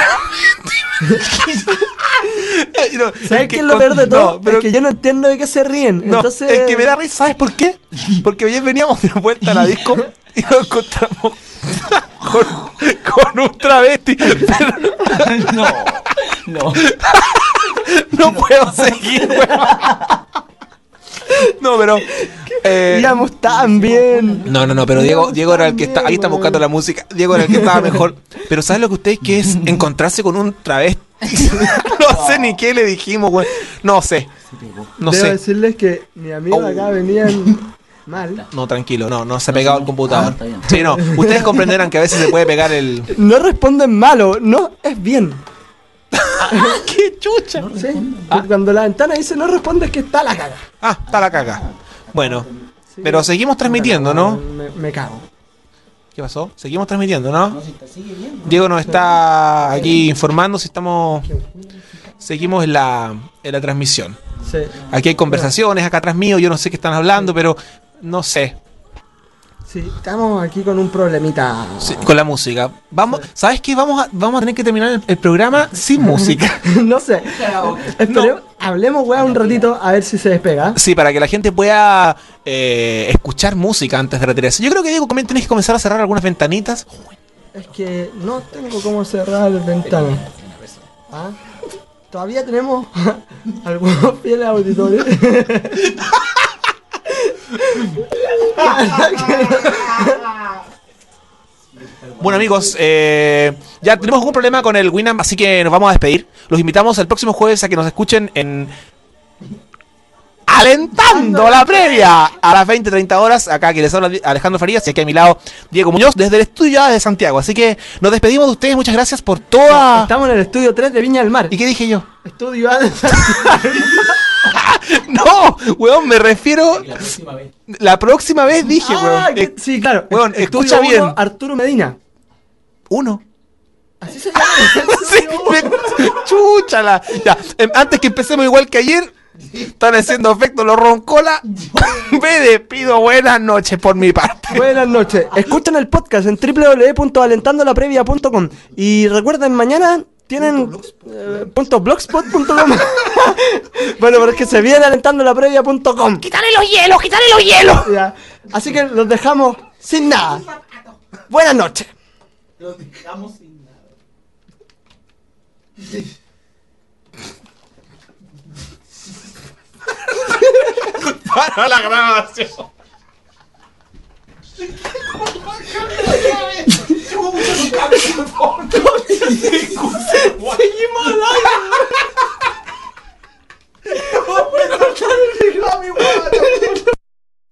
No,
¿Sabes qué es lo peor de todo? Es que yo no entiendo de qué se ríen.
No,
Entonces...
es que me da risa, ¿sabes por qué? Porque ayer veníamos de vuelta a la disco y nos encontramos con un travesti. Pero
No.
no puedo seguir, weón. No, pero...
Íbamos tan bien.
No, pero Diego era el que está... Ahí está buscando la música. Diego era el que estaba mejor. Pero ¿sabes lo que ustedes que es encontrarse con un travesti? No sé ni qué le dijimos, güey. No sé. No
Debo
sé.
decirles que mi amigo acá venían mal.
No, tranquilo, no se ha pegado el computador. Sí, no. Ustedes comprenderán que a veces se puede pegar el...
No responden malo, no, es bien.
¡Qué chucha!
Sí, porque cuando la ventana dice no responde es que está la caga.
Ah, está la caca. Bueno, pero seguimos transmitiendo, ¿no?
Me cago.
¿Qué pasó? Seguimos transmitiendo, ¿no? Diego nos está aquí informando si estamos... Seguimos en la transmisión.
Sí.
Aquí hay conversaciones, acá atrás mío, yo no sé qué están hablando, pero no sé.
Sí, estamos aquí con un problemita.
Sí, con la música. Vamos, ¿sabes qué? Vamos a tener que terminar el programa sin música.
No sé. Hablemos, weá, un ratito a ver si se despega.
Sí, para que la gente pueda escuchar música antes de retirarse. Yo creo que, Diego, también tenés que comenzar a cerrar algunas ventanitas.
Es que no tengo cómo cerrar las ventanas. ¿Ah? Todavía tenemos algunos fieles auditores.
Bueno, amigos, ya tenemos algún problema con el Winamp, así que nos vamos a despedir. Los invitamos el próximo jueves a que nos escuchen en Alentando la Previa a las 20:30 horas. Acá que les habla Alejandro Farías y aquí a mi lado Diego Muñoz desde el estudio de Santiago. Así que nos despedimos de ustedes. Muchas gracias por toda...
Estamos en el estudio 3 de Viña del Mar.
¿Y qué dije yo?
Estudio A de Santiago.
No, weón, me refiero... La próxima vez dije, weón.
Sí, claro.
Weón,
Estudio
escucha
1,
bien.
Arturo Medina.
Uno.
Así se llama.
Sí, chúchala. Ya, antes que empecemos igual que ayer, están haciendo efecto los roncola. Me despido, buenas noches por mi parte.
Buenas noches. Escuchen el podcast en www.alentandolaprevia.com y recuerden, mañana tienen .blogspot.com. Bueno, pero es que se viene alentandolaprevia.com.
¡Quítale los hielos! ¡Quítale los hielos!
Ya. Así que los dejamos sin nada. Buenas noches.
Los dejamos sin nada.
Para la grabación.